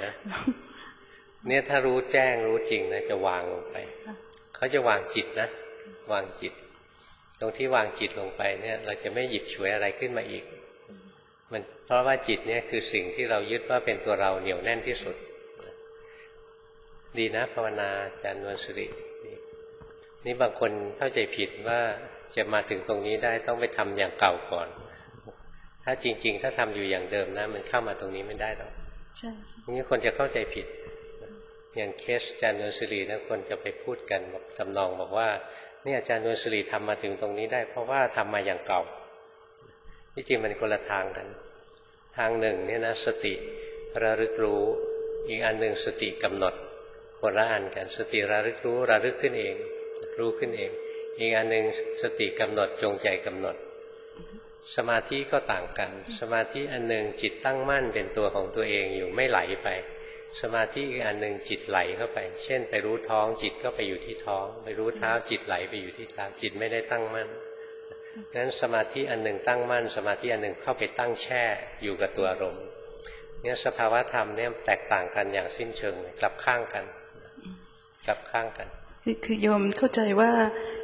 เนี่ยถ้ารู้แจ้งรู้จริงนะจะวางลงไปเขาจะวางจิตนะวางจิตตรงที่วางจิตลงไปเนี่ยเราจะไม่หยิบฉวยอะไรขึ้นมาอีกมันเพราะว่าจิตเนี่ยคือสิ่งที่เรายึดว่าเป็นตัวเราเหนียวแน่นที่สุดดีนะภาวนาอาจารย์นวลสิรินี่บางคนเข้าใจผิดว่าจะมาถึงตรงนี้ได้ต้องไปทำอย่างเก่าก่อนถ้าจริงๆถ้าทำอยู่อย่างเดิมนะมันเข้ามาตรงนี้ไม่ได้หรอกใช่ๆนี่คนจะเข้าใจผิดอย่างเคสอาจารย์นวลสิรินะคนจะไปพูดกันบอกทำนองบอกว่านี่อาจารย์นวลสิริทำมาถึงตรงนี้ได้เพราะว่าทำมาอย่างเก่าที่จริงมันคนละทางกันทางหนึ่งเนี่ยนะสติระลึกรู้อีกอันหนึ่งสติกำหนดคนละอันกันสติระลึกรู้ระลึกขึ้นเองรู้ขึ้นเองอีกอันหนึ่งสติกำหนดจงใจกำหนดสมาธิก็ต่างกันสมาธิอันหนึ่งจิตตั้งมั่นเป็นตัวของตัวเองอยู่ไม่ไหลไปสมาธิอีกอันหนึ่งจิตไหลเข้าไปเช่นไปรู้ท้องจิตก็ไปอยู่ที่ท้องไปรู้เท้าจิตไหลไปอยู่ที่เท้าจิตไม่ได้ตั้งมั่นงั้นสมาธิอันหนึ่งตั้งมั่นสมาธิอันหนึ่งเข้าไปตั้งแช่อยู่กับตัวอารมณ์เนี่ยสภาวะธรรมเนี่ยแตกต่างกันอย่างสิ้นเชิงกลับข้างกันกลับข้างกันคือโยมเข้าใจว่า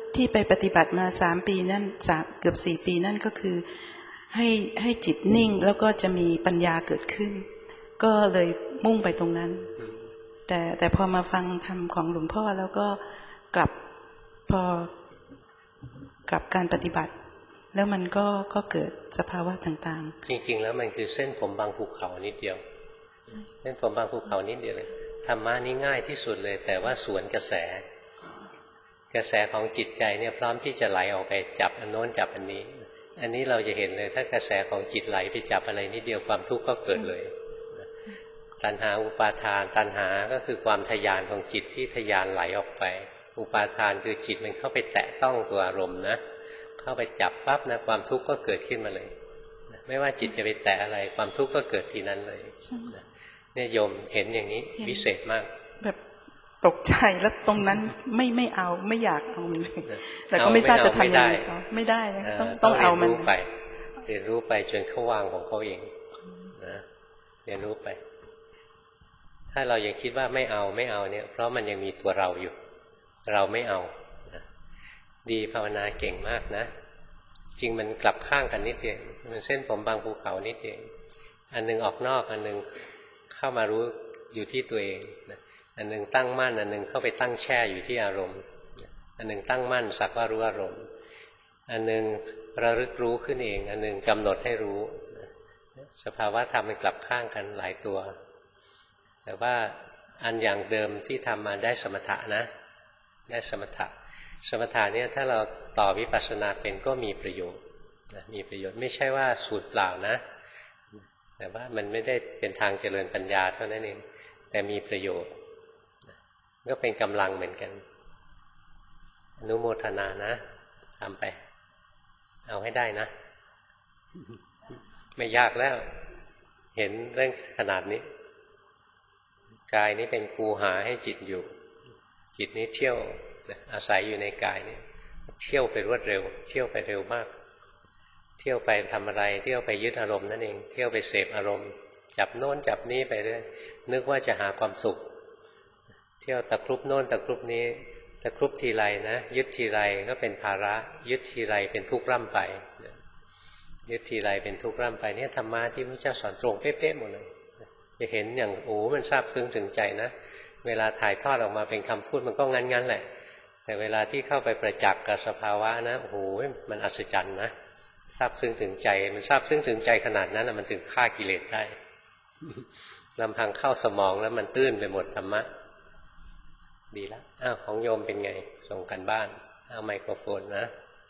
ที่ไปปฏิบัติมาสามปีนั่นสามเกือบสี่ปีนั่นก็คือให้ให้จิตนิ่งแล้วก็จะมีปัญญาเกิดขึ้นก็เลยมุ่งไปตรงนั้นแต่แต่พอมาฟังธรรมของหลวงพ่อแล้วก็กลับพอกลับการปฏิบัติแล้วมันก็ก็เกิดสภาวะต่างๆจริงๆแล้วมันคือเส้นผมบางภูเขานิดเดียวเส้นผมบางภูเขานิดเดียวเลยธรรมะนี่ง่ายที่สุดเลยแต่ว่าสวนกระแสกระแสของจิตใจเนี่ยพร้อมที่จะไหลออกไปจับอันโน้นจับอันนี้อันนี้เราจะเห็นเลยถ้ากระแสของจิตไหลไปจับอะไรนิดเดียวความทุกข์ก็เกิดเลยตัณหาอุปาทานตัณหาก็คือความทยานของจิตที่ทยานไหลออกไปอุปาทานคือจิตมันเข้าไปแตะต้องตัวอารมณ์นะเข้าไปจับปั๊บนะความทุกข์ก็เกิดขึ้นมาเลยไม่ว่าจิตจะไปแตะอะไรความทุกข์ก็เกิดทีนั้นเลยเนี่ยโยมเห็นอย่างนี้วิเศษมากแบบตกใจแล้วตรงนั้นไม่ไม่เอาไม่อยากเอามันเลยแต่ก็ไม่ทราบจะทำยังไงไม่ได้นะต้องต้องเอามันไปเรียนรู้ไปจนเขาวางของเขาเองนะเรียนรู้ไปถ้าเรายังคิดว่าไม่เอาไม่เอาเนี่ยเพราะมันยังมีตัวเราอยู่เราไม่เอานะดีภาวนาเก่งมากนะจริงมันกลับข้างกันนิดเดียวมันเส้นผมบางภูเขานิดเดียวอันนึงออกนอกอันนึงเข้ามารู้อยู่ที่ตัวเองนะอันนึงตั้งมั่นอันนึงเข้าไปตั้งแช่อยู่ที่อารมณ์อันนึงตั้งมั่นสักว่ารู้อารมณ์อันนึงระลึกรู้ขึ้นเองอันนึงกำหนดให้รู้สภาวะธรรมมันกลับข้างกันหลายตัวแต่ว่าอันอย่างเดิมที่ทำมาได้สมถะนะได้สมถะสมถะเนี่ยถ้าเราต่อวิปัสสนาเป็นก็มีประโยชน์นะมีประโยชน์ไม่ใช่ว่าสูญเปล่านะแต่ว่ามันไม่ได้เป็นทางเจริญปัญญาเท่านั้นเองแต่มีประโยชน์ก็เป็นกำลังเหมือนกันอนุโมทนานะทำไปเอาให้ได้นะไม่ยากแล้วเห็นเรื่องขนาดนี้กายนี้เป็นคูหาให้จิตอยู่จิตนี้เที่ยวอาศัยอยู่ในกายนี้เที่ยวไปรวดเร็วเที่ยวไปเร็วมากเที่ยวไปทำอะไรเที่ยวไปยึดอารมณ์นั่นเองเที่ยวไปเสพอารมณ์จับโน้นจับนี้ไปเรื่อยนึกว่าจะหาความสุขเที่ยวตะครุบโน้นตะครุบนี้ตะครุบทีไรนะยึดทีไรก็เป็นภาระยึดทีไรเป็นทุกข์ร่ำไปยึดทีไรเป็นทุกข์ร่ำไปเนี่ยธรรมะที่พระเจ้าสอนตรงเป๊ะๆหมดเลยจะเห็นอย่างโอ้มันซาบซึ้งถึงใจนะเวลาถ่ายทอดออกมาเป็นคำพูดมันก็งั้นๆแหละแต่เวลาที่เข้าไปประจักษ์กับสภาวะนะโอ้โหมันอัศจรรย์นะซาบซึ้งถึงใจมันซาบซึ้งถึงใจขนาดนั้นนะมันถึงฆ่ากิเลสได้ลำพังเข้าสมองแล้วมันตื้นไปหมดธรรมะดีแล้วอ้าวของโยมเป็นไงส่งกันบ้านเอาไมโครโฟนนะ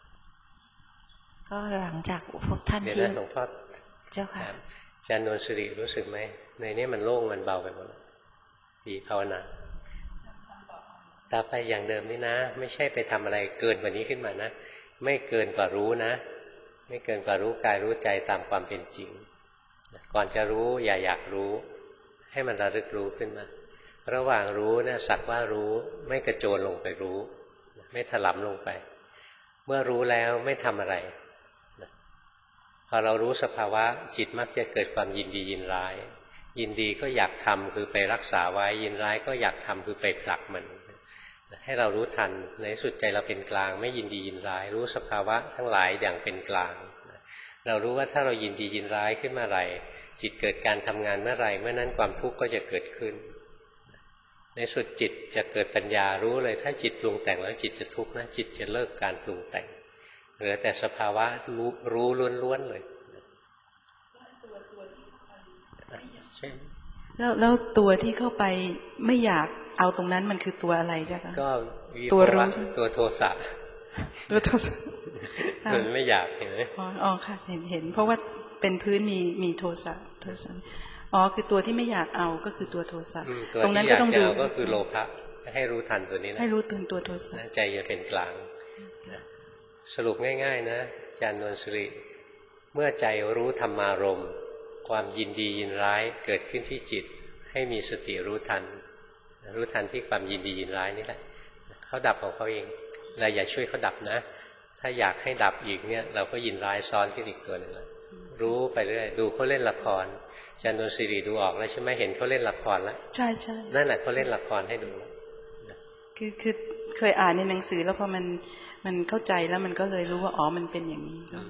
ก็หลังจากพบท่านที่หลวงพ่อเจ้าค่ะอาจารย์นวลสิริรู้สึกไหมในนี้มันโล่งมันเบาไปหมดดีภาวนาตามไปอย่างเดิมนี่นะไม่ใช่ไปทำอะไรเกินกว่านี้ขึ้นมานะไม่เกินกว่ารู้นะไม่เกินกว่ารู้กายรู้ใจตามความเป็นจริงก่อนจะรู้อย่าอยากรู้ให้มันระลึกรู้ขึ้นมาระหว่างรู้เนี่ยสักว่ารู้ไม่กระโจนลงไปรู้ไม่ถลำลงไปเมื่อรู้แล้วไม่ทำอะไรพอเรารู้สภาวะจิตมักจะเกิดความยินดียินร้ายยินดีก็อยากทำคือไปรักษาไว้ยินร้ายก็อยากทำคือไปผลักมันให้เรารู้ทันในสุดใจเราเป็นกลางไม่ยินดียินร้ายรู้สภาวะทั้งหลายอย่างเป็นกลางเรารู้ว่าถ้าเรายินดียินร้ายขึ้นเมื่อไหร่จิตเกิดการทำงานเมื่อไหร่เมื่อนั้นความทุกข์ก็จะเกิดขึ้นในสุดจิตจะเกิดปัญญารู้เลยถ้าจิตปรุงแต่งแล้วจิตจะทุกข์นะจิตจะเลิกการปรุงแต่งเหลือแต่สภาวะรู้รู้ล้วนๆเลยแล้วแล้วตัวที่เข้าไปไม่อยากเอาตรงนั้นมันคือตัวอะไรใช่ไหมก็ตัวรู้ตัวโทสะตัวโทสะมันไม่อยากเห็นไหมอ๋อค่ะเห็นเห็นเพราะว่าเป็นพื้นมีมีโทสะโทสะอ๋อคือตัวที่ไม่อยากเอาก็คือตัวโทสะตรงนั้นก็ต้องดูก็คือโลภะให้รู้ทันตัวนี้นะให้รู้ตัวตัวโทสะใจจะเป็นกลางสรุปง่ายๆนะอาจารย์นวลสิริเมื่อใจรู้ธรรมารมณ์ความยินดียินร้ายเกิดขึ้นที่จิตให้มีสติรู้ทันรู้ทันที่ความยินดียินร้ายนี่แหละเขาดับของเขาเองเราอย่าช่วยเขาดับนะถ้าอยากให้ดับอีกเนี่ยเราก็ยินร้ายซ้อนขึ้นอีกตัวหนึ่งแล้วรู้ไปเรื่อยดูเขาเล่นละครอาจารย์นวลสิริดูออกแล้วใช่ไหมเห็นเขาเล่นละครแล้วใช่ใช่นั่นแหละเขาเล่นละครให้ดูคือคือเคยอ่านในหนังสือแล้วพอมันมันเข้าใจแล้วมันก็เลยรู้ว่าอ๋อมันเป็นอย่างนี้ก็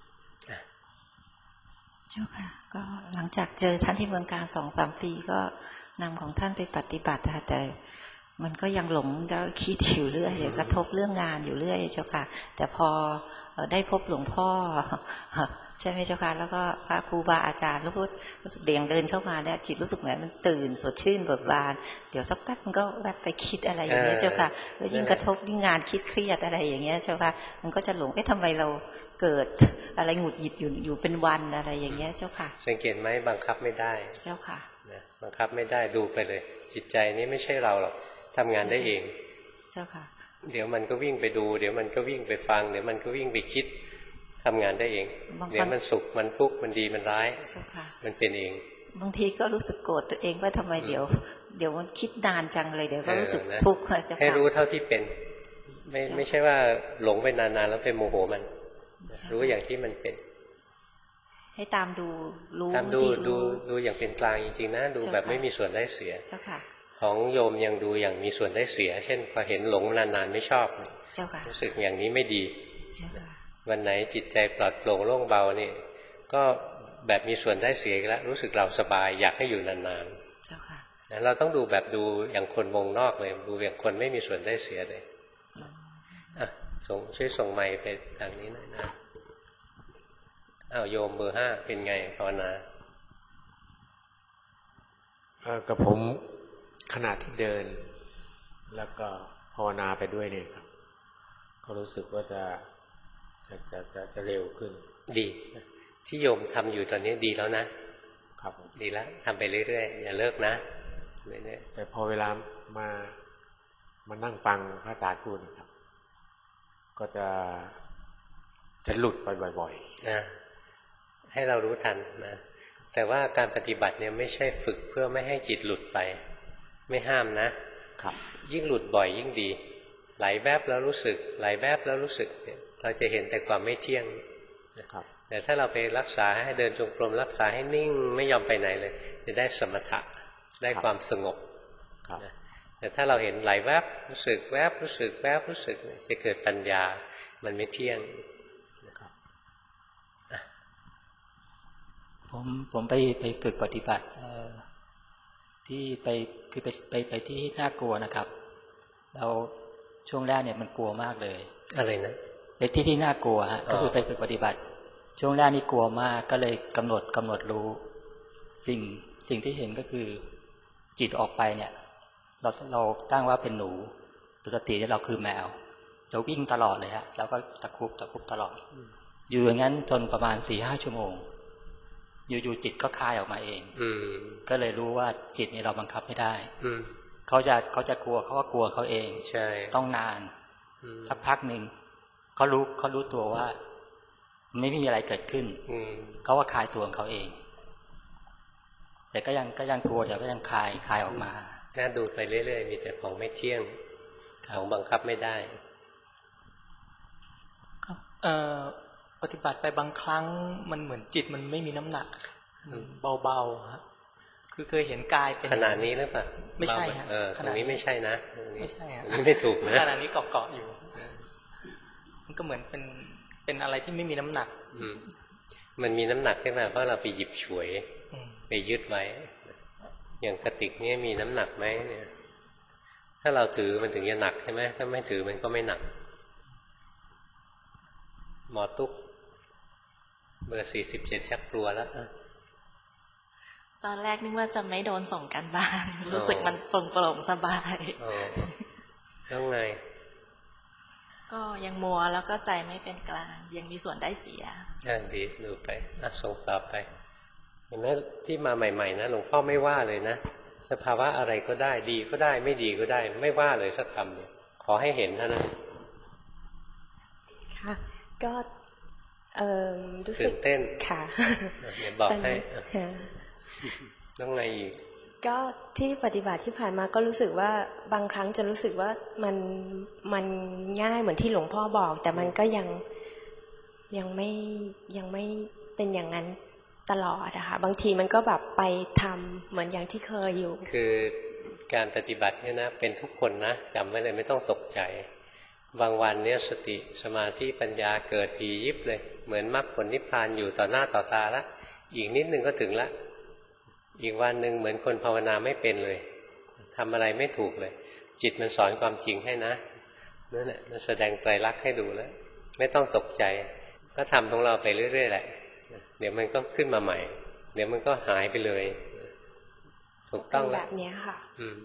เจ้าค่ะก็หลังจากเจอท่านที่เมืองการสองสามปีก็นำของท่านไปปฏิบัติค่ะแต่มันก็ยังหลงแล้วคิดอยู่เรื่อยกระทบเรื่องงานอยู่เรื่อยเจ้าค่ะแต่พอได้พบหลวงพ่อใช่ไหมเจ้าค่ะแล้วก็พระครูบาอาจารย์แล้วก็รู้สึกเดียงเดินเข้ามาเนี่ยจิตรู้สึกเหมือนมันตื่นสดชื่นเบิกบานเดี๋ยวสักแป๊บมันก็แวบไปคิดอะไรอย่างเงี้ยเจ้าค่ะแล้วยิ่งกระทบยิ่งงานคิดเครียดอะไรอย่างเงี้ยเจ้าค่ะมันก็จะหลงเอ๊ะทำไมเราเกิดอะไรหงุดหงิดอยู่อยู่เป็นวันอะไรอย่างเงี้ยเจ้าค่ะสังเกตไหมบังคับไม่ได้เจ้าค่ะบังคับไม่ได้ดูไปเลยจิตใจนี้ไม่ใช่เราหรอกทำงานได้เองเจ้าค่ะเดี๋ยวมันก็วิ่งไปดูเดี๋ยวมันก็วิ่งไปฟังเดี๋ยวมันก็วิ่งไปคิดทำงานได้เองเดี๋ยวมันสุขมันทุกข์มันดีมันร้ายมันเป็นเองบางทีก็รู้สึกโกรธตัวเองว่าทำไมเดี๋ยวเดี๋ยวมันคิดนานจังเลยเดี๋ยวก็รู้สึกทุกข์เจ้าค่ะให้รู้เท่าที่เป็นไม่ไม่ใช่ว่าหลงไปนานๆแล้วไปโมโหมันรู้อย่างที่มันเป็นให้ตามดูรู้ตามดูดูดูอย่างเป็นกลางจริงๆนะดูแบบไม่มีส่วนได้เสียของโยมยังดูอย่างมีส่วนได้เสียเช่นพอเห็นหลงนานๆไม่ชอบรู้สึกอย่างนี้ไม่ดีวันไหนจิตใจปลอดโปร่งโล่งเบานี่ก็แบบมีส่วนได้เสียแล้วรู้สึกเราสบายอยากให้อยู่นานๆเราต้องดูแบบดูอย่างคนวงนอกเลยดูอย่างคนไม่มีส่วนได้เสียเลยอ่ะส่งช่วยส่งไมค์ไปทางนี้หน่อยนะอ้าวโยมเบอร์ห้าเป็นไงภาวนาเออกับผมขณะที่เดินแล้วก็ภาวนาไปด้วยเนี่ยครับก็รู้สึกว่าจะจะจะจะจะเร็วขึ้นดีที่โยมทำอยู่ตอนนี้ดีแล้วนะครับดีแล้วทำไปเรื่อยๆอย่าเลิกนะเรื่อยๆแต่พอเวลามามานั่งฟังพระอาจารย์พูดครับก็จะจะหลุดไปบ่อยๆนะให้เรารู้ทันนะแต่ว่าการปฏิบัติเนี่ยไม่ใช่ฝึกเพื่อไม่ให้จิตหลุดไปไม่ห้ามนะครับยิ่งหลุดบ่อยยิ่งดีไหลแวบแล้วรู้สึกไหลแวบแล้วรู้สึกเนี่ยเราจะเห็นแต่ความไม่เที่ยงนะครับแต่ถ้าเราไปรักษาให้เดินจงกรมรักษาให้นิ่งไม่ยอมไปไหนเลยจะได้สมถะได้ความสงบแต่ถ้าเราเห็นไหลแวบรู้สึกแวบรู้สึกแวบรู้สึกจะเกิดปัญญามันไม่เที่ยงผมผมไปไปฝึกปฏิบัติที่ไปคือไปไปไปที่น่ากลัวนะครับเราช่วงแรกเนี่ยมันกลัวมากเลยอะไรนะไปที่ที่น่ากลัวฮะก็คือไปฝึกปฏิบัติช่วงแรกนี่กลัวมากก็เลยกำหนดกำหนดรู้สิ่งสิ่งที่เห็นก็คือจิตออกไปเนี่ยเราเราตั้งว่าเป็นหนูตัวสติเนี่ยเราคือแมวจะวิ่งตลอดเลยฮะแล้วก็ตะคุบตะคุบตลอดอยู่อย่างนั้นจนประมาณสี่ห้าชั่วโมงอยู่ๆจิตก็คลายออกมาเองก็เลยรู้ว่าจิตนี่เราบังคับไม่ได้เขาจะเขาจะกลัวเขาก็กลัวเขาเองใช่ต้องนานสักพักหนึ่งเขารู้เขารู้ตัวว่าไม่มีอะไรเกิดขึ้นเขาว่าคลายตัวของเขาเองแต่ก็ยังก็ยังกลัวแต่ก็ยังคลายคลายออกมาน่าดูไปเรื่อยๆมีแต่ของไม่เที่ยงของบังคับไม่ได้เอ่อปฏิบัติไปบางครั้งมันเหมือนจิตมันไม่มีน้ำหนักเบาๆฮะคือเคยเห็นกายเป็นขนาดนี้หรือเปล่าไม่ใช่ฮะขนาดนี้ไม่ใช่นะไม่ใช่ฮะนี่ไม่ถูกนะขนาดนี้เกาะๆอยู่มันก็เหมือนเป็นเป็นอะไรที่ไม่มีน้ำหนักมันมีน้ำหนักขึ้นมาเพราะเราไปหยิบฉวยไปยึดไว้อย่างกระติกนี่มีน้ำหนักไหมเนี่ยถ้าเราถือมันถึงจะหนักใช่ไหมถ้าไม่ถือมันก็ไม่หนักหมอตุ๊กเบอร์สี่สิบเจ็ดชักกลัวแล้วตอนแรกนึกว่าจะไม่โดนส่งกันบ้านรู้สึกมันโปร่งโปร่งสบายแล้วไงก็ยังมัวแล้วก็ใจไม่เป็นกลางยังมีส่วนได้เสียอ่าดีดูไปอ่ะส่งต่อไปเห็นไหมที่มาใหม่ๆนะหลวงพ่อไม่ว่าเลยนะสภาวะอะไรก็ได้ดีก็ได้ไม่ดีก็ได้ไม่ว่าเลยสักคำเลยขอให้เห็นเท่านั้นค่ะก็เอ่อรู้สึกตื่นเต้นค่ะเดี๋ยวบอกให้ต้องไงอีกก็ที่ปฏิบัติที่ผ่านมาก็รู้สึกว่าบางครั้งจะรู้สึกว่ามันมันง่ายเหมือนที่หลวงพ่อบอกแต่มันก็ยังยังไม่ยังไม่เป็นอย่างนั้นตลอดนะคะบางทีมันก็แบบไปทำเหมือนอย่างที่เคยอยู่คือการปฏิบัติเนี่ยนะเป็นทุกคนนะจำไว้เลยไม่ต้องตกใจบางวันเนี่ยสติสมาธิปัญญาเกิดทียิบเลยเหมือนมรรคผลนิพพานอยู่ต่อหน้าต่อตาละอีกนิดนึงก็ถึงละอีกวันหนึ่งเหมือนคนภาวนาไม่เป็นเลยทำอะไรไม่ถูกเลยจิตมันสอนความจริงให้นะนั่นแหละมันแสดงไตรลักษณ์ให้ดูแล้วไม่ต้องตกใจก็ทำของเราไปเรื่อยๆแหละเดี๋ยวมันก็ขึ้นมาใหม่เดี๋ยวมันก็หายไปเลยถูกต้องแบบนี้ค่ะ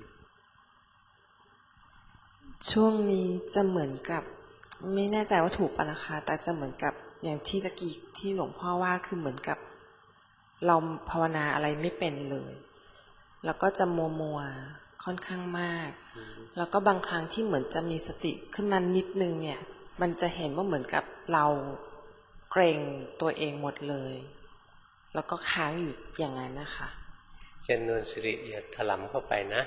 ช่วงนี้จะเหมือนกับไม่แน่ใจว่าถูกปะนะคะแต่จะเหมือนกับอย่างที่ตะกี้ที่หลวงพ่อว่าคือเหมือนกับเราภาวนาอะไรไม่เป็นเลยแล้วก็จะมัวมัวค่อนข้างมากแล้วก็บางครั้งที่เหมือนจะมีสติขึ้นมานิดนึงเนี่ยมันจะเห็นว่าเหมือนกับเราเกรงตัวเองหมดเลยแล้วก็ค้างอยู่อย่างนั้นนะคะเจนนวลสิริอย่าถลำเข้าไปนะ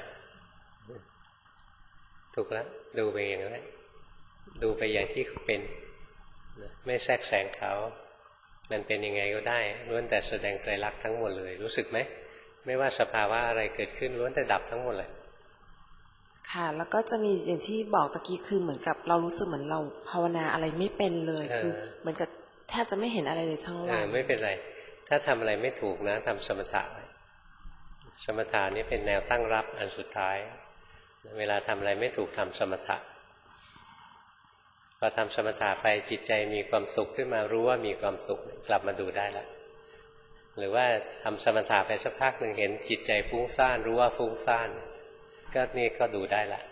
ถูกแล้วดูไปอย่างนั้นดูไปอย่างที่เขาเป็นไม่แทรกแซงเขามันเป็นยังไงก็ได้ล้วนแต่แสดงไตรลักษณ์ทั้งหมดเลยรู้สึกไหมไม่ว่าสภาวะอะไรเกิดขึ้นล้วนแต่ดับทั้งหมดเลยค่ะแล้วก็จะมีอย่างที่บอกตะกี้คือเหมือนกับเรารู้สึกเหมือนเราภาวนาอะไรไม่เป็นเลยคือเหมือนกับแทบจะไม่เห็นอะไรเลยทั้งวันไม่เป็นไรถ้าทำอะไรไม่ถูกนะทำสมถะสมถะนี่เป็นแนวตั้งรับอันสุดท้ายเวลาทำอะไรไม่ถูกทำสมถะพอทำสมถะไปจิตใจมีความสุขขึ้นมารู้ว่ามีความสุขกลับมาดูได้แล้วหรือว่าทำสมถะไปสักพักหนึ่งเห็นจิตใจฟุ้งซ่านรู้ว่าฟุ้งซ่านก็นี่ก็ดูได้ละ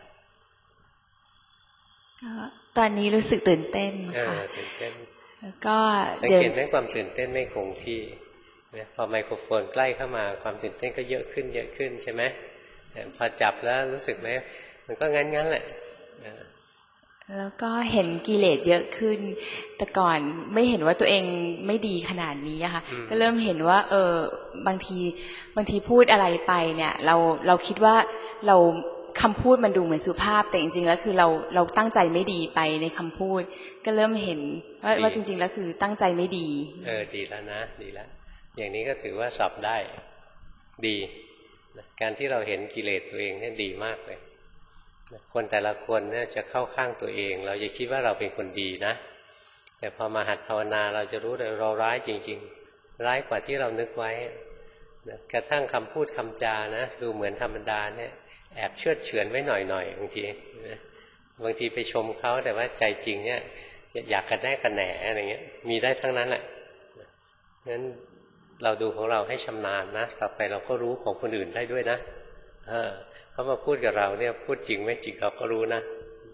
ก็ตอนนี้รู้สึกตื่นเต้นค่ะตื่นเต้นแล้วก็สังเกตไหมความตื่นเต้นไม่คงที่พอไมโครโฟนใกล้เข้ามาความตื่นเต้นก็เยอะขึ้นเยอะขึ้นใช่ไหมพอจับแล้วรู้สึกไหมมันก็งั้นงั้นแหละแล้วก็เห็นกิเลสเยอะขึ้นแต่ก่อนไม่เห็นว่าตัวเองไม่ดีขนาดนี้อะค่ะก็เริ่มเห็นว่าเออบางทีบางทีพูดอะไรไปเนี่ยเราเราคิดว่าเราคำพูดมันดูเหมือนสุภาพแต่จริงๆแล้วคือเราเราตั้งใจไม่ดีไปในคำพูดก็เริ่มเห็นว่าว่าจริงๆแล้วคือตั้งใจไม่ดีเออดีแล้วนะดีแล้วอย่างนี้ก็ถือว่าสอบได้ดีการที่เราเห็นกิเลสตัวเองเนี่ยดีมากเลยคนแต่ละคนเนี่ยจะเข้าข้างตัวเองเราจะคิดว่าเราเป็นคนดีนะแต่พอมาหัดภาวนาเราจะรู้เลยเราร้ายจริงๆร้ายกว่าที่เรานึกไว้กระทั่งคำพูดคำจานะดูเหมือนธรรมดาเนี่ยแอบเชื่อเฉือนไว้หน่อยๆบางทีบางทีไปชมเขาแต่ว่าใจจริงเนี่ยจะอยากกระแน่กระแหน่อะไรเงี้ยมีได้ทั้งนั้นแหละงั้นเราดูของเราให้ชำนาญนะต่อไปเราก็รู้ของคนอื่นได้ด้วยนะเออเขามาพูดกับเราเนี่ยพูดจริงไม่จริงเราก็รู้นะ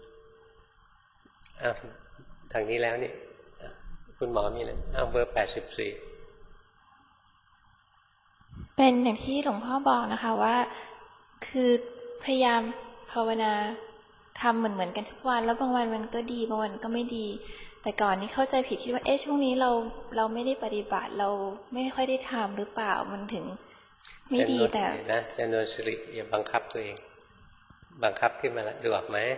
อ้าวทางนี้แล้วนี่คุณหมอมีเลยอ้าวเบอร์แปดสิบสี่เป็นอย่างที่หลวงพ่อบอกนะคะว่าคือพยายามภาวนาทำเหมือนเหมือนกันทุกวันแล้วบางวันมันก็ดีบางวันก็ไม่ดีแต่ก่อนนี้เข้าใจผิดคิดว่าเอ๊ะช่วงนี้เราเราไม่ได้ปฏิบัติเราไม่ค่อยได้ทำหรือเปล่ามันถึงไม่ดีแต่นะจะนวลสิริอย่าบังคับตัวเองบังคับขึ้นมาแล้วดูออกไหม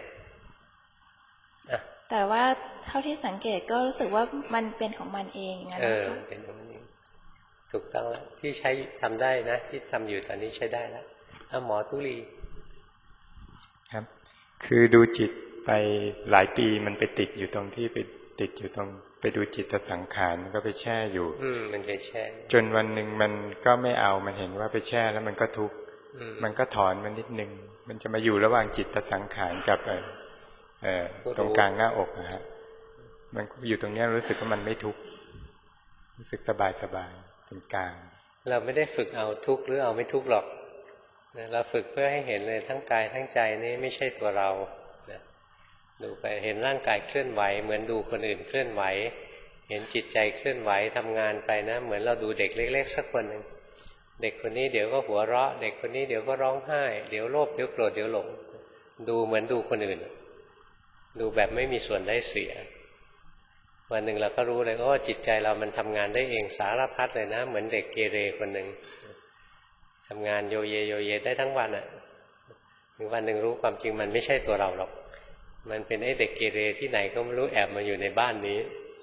แต่ว่าเท่าที่สังเกตก็รู้สึกว่ามันเป็นของมันเองนะเออเป็นของมันเองถูกต้องแล้วที่ใช้ทำได้นะที่ทำอยู่ตอนนี้ใช้ได้แล้วเอาหมอตุลีครับคือดูจิตไปหลายปีมันไปติดอยู่ตรงที่ไปติดอยู่ตรงไปดูจิตสังขารมันก็ไปแช่อยู่อืมมันไปแช่จนวันหนึ่งมันก็ไม่เอามันเห็นว่าไปแช่แล้วมันก็ทุกข์มันก็ถอนมันนิดนึงมันจะมาอยู่ระหว่างจิตสังขารกับเอ่อตรงกลางหน้าอกนะฮะมันอยู่ตรงนี้รู้สึกว่ามันไม่ทุกข์รู้สึกสบายสบายเป็นกลางเราไม่ได้ฝึกเอาทุกข์หรือเอาไม่ทุกข์หรอกเราฝึกเพื่อให้เห็นเลยทั้งกายทั้งใจนี่ไม่ใช่ตัวเราดูไปเห็นร่างกายเคลื่อนไหวเหมือนดูคนอื่นเคลื่อนไหวเห็นจิตใจเคลื่อนไหวทำงานไปนะเหมือนเราดูเด็กเล็กๆสักคนหนึ่งเด็กคนนี้เดี๋ยวก็หัวเราะเด็กคนนี้เดี๋ยวก็ร้องไห้เดี๋ยวโลภเดี๋ยวโกรธเดี๋ยวหลงดูเหมือนดูคนอื่นดูแบบไม่มีส่วนได้เสียวันหนึ่งเราก็รู้เลยว่าจิตใจเรามันทำงานได้เองสารพัดเลยนะเหมือนเด็กเกเรคนหนึ่งทำงานโยเยโยเยได้ทั้งวันอ่ะถึงวันหนึ่งรู้ความจริงมันไม่ใช่ตัวเราหรอกมันเป็นไอ้เด็กเกเรที่ไหนก็ไม่รู้แอบมาอยู่ในบ้านนี้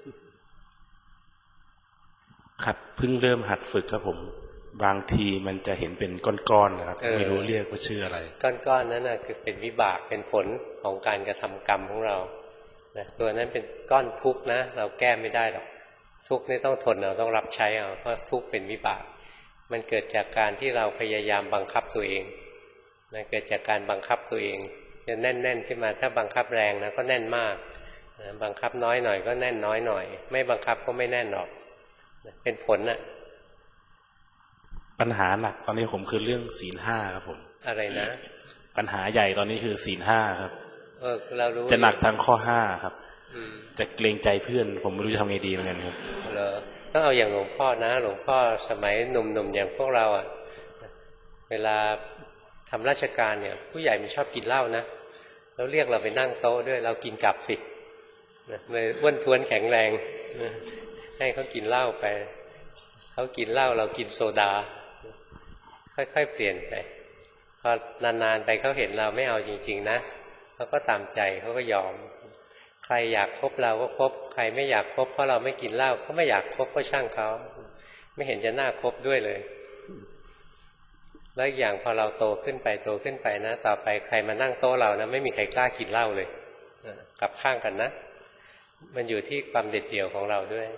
ครับเพิ่งเริ่มหัดฝึกครับผมบางทีมันจะเห็นเป็นก้อนๆนะครับไม่รู้เรียกว่าชื่ออะไรก้อนๆนั้นน่ะคือเป็นวิบากเป็นผลของการกระทำกรรมของเรานะตัวนั้นเป็นก้อนทุกข์นะเราแก้ไม่ได้หรอกทุกข์นี่ต้องทนเราต้องรับใช้เอาเพราะทุกข์เป็นวิบากมันเกิดจากการที่เราพยายามบังคับตัวเองนะเกิดจากการบังคับตัวเองจะแน่นๆขึ้นมาถ้าบังคับแรงนะก็แน่นมากนะบังคับน้อยหน่อยก็แน่นน้อยหน่อยไม่บังคับก็ไม่แน่นหรอกนะเป็นผลน่ะปัญหาหนักตอนนี้ผมคือเรื่องศีลห้าครับผมอะไรนะปัญหาใหญ่ตอนนี้คือศีลห้าครับเออเรารู้จะหนักทางข้อห้าครับจะเกรงใจเพื่อนผมไม่รู้จะทำไงดีเหมือนกันครับเหรอต้องเอาอย่างหลวงพ่อนะหลวงพ่อสมัยหนุ่มๆอย่างพวกเราอ่ะเวลาทำราชการเนี่ยผู้ใหญ่มันชอบกินเหล้านะแล้วเรียกเราไปนั่งโต๊ะด้วยเรากินกลับสิเลยอ้วนท้วนแข็งแรงให้เขากินเหล้าไปเขากินเหล้าเรากินโซดาค่อยๆเปลี่ยนไปพอนานๆไปเขาเห็นเราไม่เอาจริงๆนะเขาก็ตามใจเขาก็ยอมใครอยากคบเราก็คบใครไม่อยากคบเพราะเราไม่กินเหล้าเขาไม่อยากคบก็ช่างเขาไม่เห็นจะน่าคบด้วยเลยแล้วอย่างพอเราโตขึ้นไปโตขึ้นไปนะต่อไปใครมานั่งโต๊ะเรานะไม่มีใครกล้ากินเหล้าเลยกลับข้างกันนะมันอยู่ที่ความเด็ดเดี่ยวของเราด้วย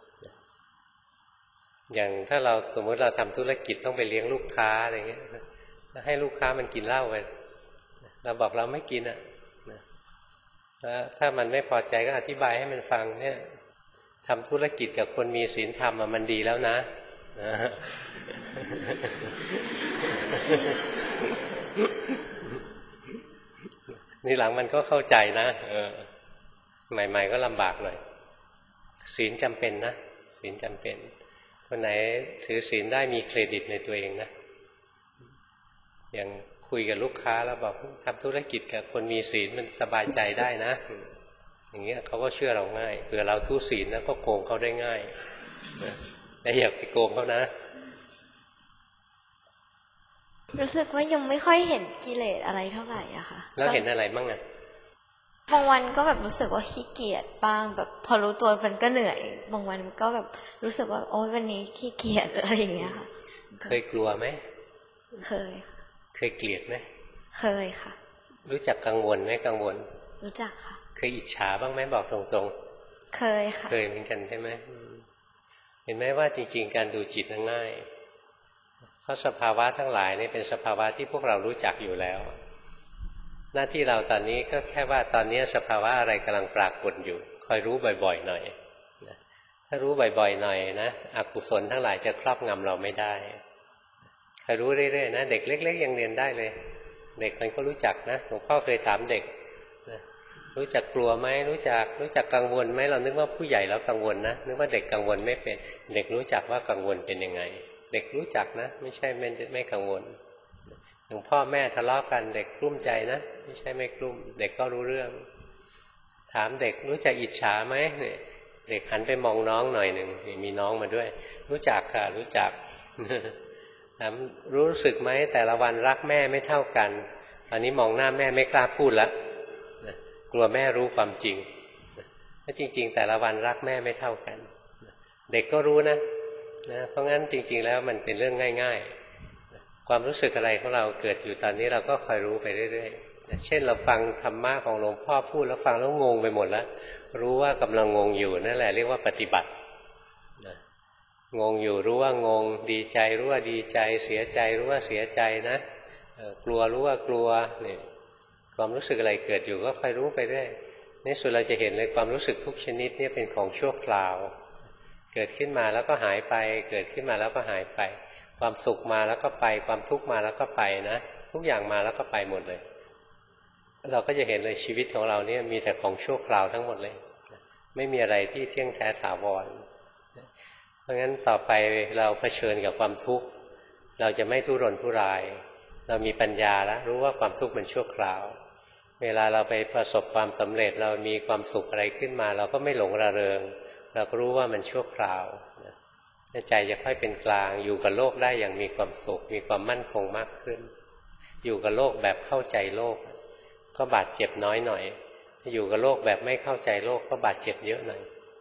อย่างถ้าเราสมมติเราทำธุรกิจต้องไปเลี้ยงลูกค้าอะไรเงี้ยให้ลูกค้ามันกินเหล้าไปเราบอกเราไม่กินอ่ะแล้วถ้ามันไม่พอใจก็อธิบายให้มันฟังเนี่ยทำธุรกิจกับคนมีศีลธรรมมันดีแล้วนะนี่หลังมันก็เข้าใจนะเออใหม่ๆก็ลำบากหน่อยศีลจำเป็นนะศีลจำเป็นคนไหนถือศีลได้มีเครดิตในตัวเองนะอย่างคุยกับลูกค้าแล้วบอกทำธุรกิจกับคนมีศีลมันสบายใจได้นะอย่างเงี้ยเขาก็เชื่อเราง่ายเผื่อเราทุศีลแล้วก็โกงเขาได้ง่ายแต่อย่าไปโกงเขานะรู้สึกว่ายังไม่ค่อยเห็นกิเลสอะไรเท่าไหร่อะค่ะแล้วเห็นอะไรบ้างอะบางวันก็แบบรู้สึกว่าขี้เกียจบ้างแบบพอรู้ตัวมันก็เหนื่อยบางวันก็แบบรู้สึกว่าโอ๊ยวันนี้ขี้เกียจอะไรอย่างเงี้ยค่ะเคยกลัวไหมเคยเคยเกลียดไหมเคยค่ะรู้จักกังวลไหมกังวลรู้จักค่ะเคยอิจฉาบ้างไหมบอกตรงๆเคยค่ะเคยเหมือนกันใช่ไหมเห็นไหมว่าจริงๆการดูจิตง่ายเพราะสภาวะทั้งหลายนี่เป็นสภาวะที่พวกเรารู้จักอยู่แล้วหน้าที่เราตอนนี้ก็แค่ว่าตอนนี้สภาวะอะไรกำลังปรากฏอยู่คอยรู้บ่อยๆหน่อยถ้ารู้บ่อยๆหน่อยนะอกุศลทั้งหลายจะครอบงำเราไม่ได้คอยรู้เรื่อยๆนะเด็กเล็กๆยังเรียนได้เลยเด็กมันก็รู้จักนะหลวงพ่อเคยถามเด็กรู้จักกลัวไหมรู้จักรู้จักกังวลไหมเรานึกว่าผู้ใหญ่แล้วกังวลนะนึกว่าเด็กกังวลไม่เป็นเด็กรู้จักว่ากังวลเป็นยังไงเด็กรู้จักนะไม่ใช่ไม่ไม่กังวลหลวงพ่อแม่ทะเลาะกันเด็กกลุ้มใจนะไม่ใช่ไม่กลุ้มเด็กก็รู้เรื่องถามเด็กรู้จักอิจฉาไหมเนี่ยเด็กหันไปมองน้องหน่อยหนึ่งมีน้องมาด้วยรู้จักค่ะรู้จักถามรู้สึกไหมแต่ละวันรักแม่ไม่เท่ากันตอนนี้มองหน้าแม่ไม่กล้าพูดแล้วกลัวแม่รู้ความจริงถ้าจริงๆแต่ละวันรักแม่ไม่เท่ากันเด็กก็รู้นะนะเพราะงั้นจริงๆแล้วมันเป็นเรื่องง่ายๆความรู้สึกอะไรของเราเกิดอยู่ตอนนี้เราก็คอยรู้ไปเรื่อยๆเช่นเราฟังธรรมะของหลวงพ่อพูดแล้วฟังแล้วงงไปหมดแล้วรู้ว่ากำลังงงอยู่นั่นแหละเรียกว่าปฏิบัติงงอยู่รู้ว่างงดีใจรู้ว่าดีใจเสียใจรู้ว่าเสียใจนะกลัวรู้ว่ากลัวเนี่ยความรู้สึกอะไรเกิดอยู่ก็คอยรู้ไปเรื่อยในสุดเราจะเห็นเลยความรู้สึกทุกชนิดนี่เป็นของชั่วคราวเกิดขึ้นมาแล้วก็หายไปเกิดขึ้นมาแล้วก็หายไปความสุขมาแล้วก็ไปความทุกข์มาแล้วก็ไปนะทุกอย่างมาแล้วก็ไปหมดเลยเราก็จะเห็นเลยชีวิตของเราเนี่ยมีแต่ของชั่วคราวทั้งหมดเลยไม่มีอะไรที่เที่ยงแท้ถาวรเพราะงั้นต่อไปเราเผชิญกับความทุกข์เราจะไม่ทุรนทุรายเรามีปัญญาแล้วรู้ว่าความทุกข์มันชั่วคราวเวลาเราไปประสบความสำเร็จเรามีความสุขอะไรขึ้นมาเราก็ไม่หลงระเริงเราก็รู้ว่ามันชั่วคราวใจจะค่อยเป็นกลางอยู่กับโลกได้อย่างมีความสุขมีความมั่นคงมากขึ้นอยู่กับโลกแบบเข้าใจโลกก็บาดเจ็บน้อยหน่อยอยู่กับโลกแบบไม่เข้าใจโลกก็บาดเจ็บเยอะหน่อย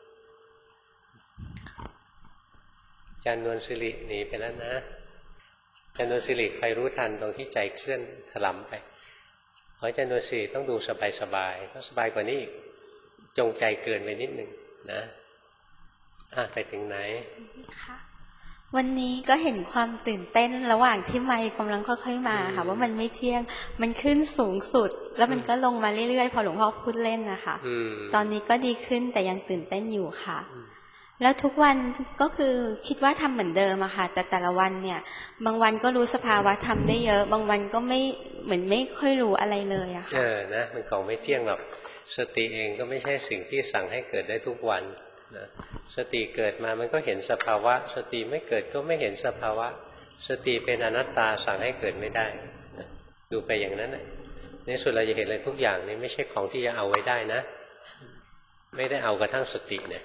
อาจารย์นวลศิริหนีไปแล้วนะอาจารย์นวลศิริใครรู้ทันตรงที่ใจเคลื่อนถลำไปขออาจารย์นวลศิริต้องดูสบายๆต้องสบายกว่านี้อีกจงใจเกินไปนิดหนึ่งนะอ่ะไปถึงไหนค่ะวันนี้ก็เห็นความตื่นเต้นระหว่างที่ไมค์กำลังค่อยๆมาค่ะว่ามันไม่เที่ยงมันขึ้นสูงสุดแล้วมันก็ลงมาเรื่อยๆพอหลวงพ่อพูดเล่นนะคะตอนนี้ก็ดีขึ้นแต่ยังตื่นเต้นอยู่ค่ะแล้วทุกวันก็คือคิดว่าทำเหมือนเดิมอะค่ะแต่แต่ละวันเนี่ยบางวันก็รู้สภาวะทำได้เยอะบางวันก็ไม่เหมือนไม่ค่อยรู้อะไรเลยอะค่ะเออนะมันของไม่เที่ยงหรอกสติเองก็ไม่ใช่สิ่งที่สั่งให้เกิดได้ทุกวันนะสติเกิดมามันก็เห็นสภาวะสติไม่เกิดก็ไม่เห็นสภาวะสติเป็นอนัตตาสั่งให้เกิดไม่ได้นะดูไปอย่างนั้นนะในสุดเราจะเห็นอะไรทุกอย่างนี่ไม่ใช่ของที่จะเอาไว้ได้นะไม่ได้เอากระทั่งสติเนี่ย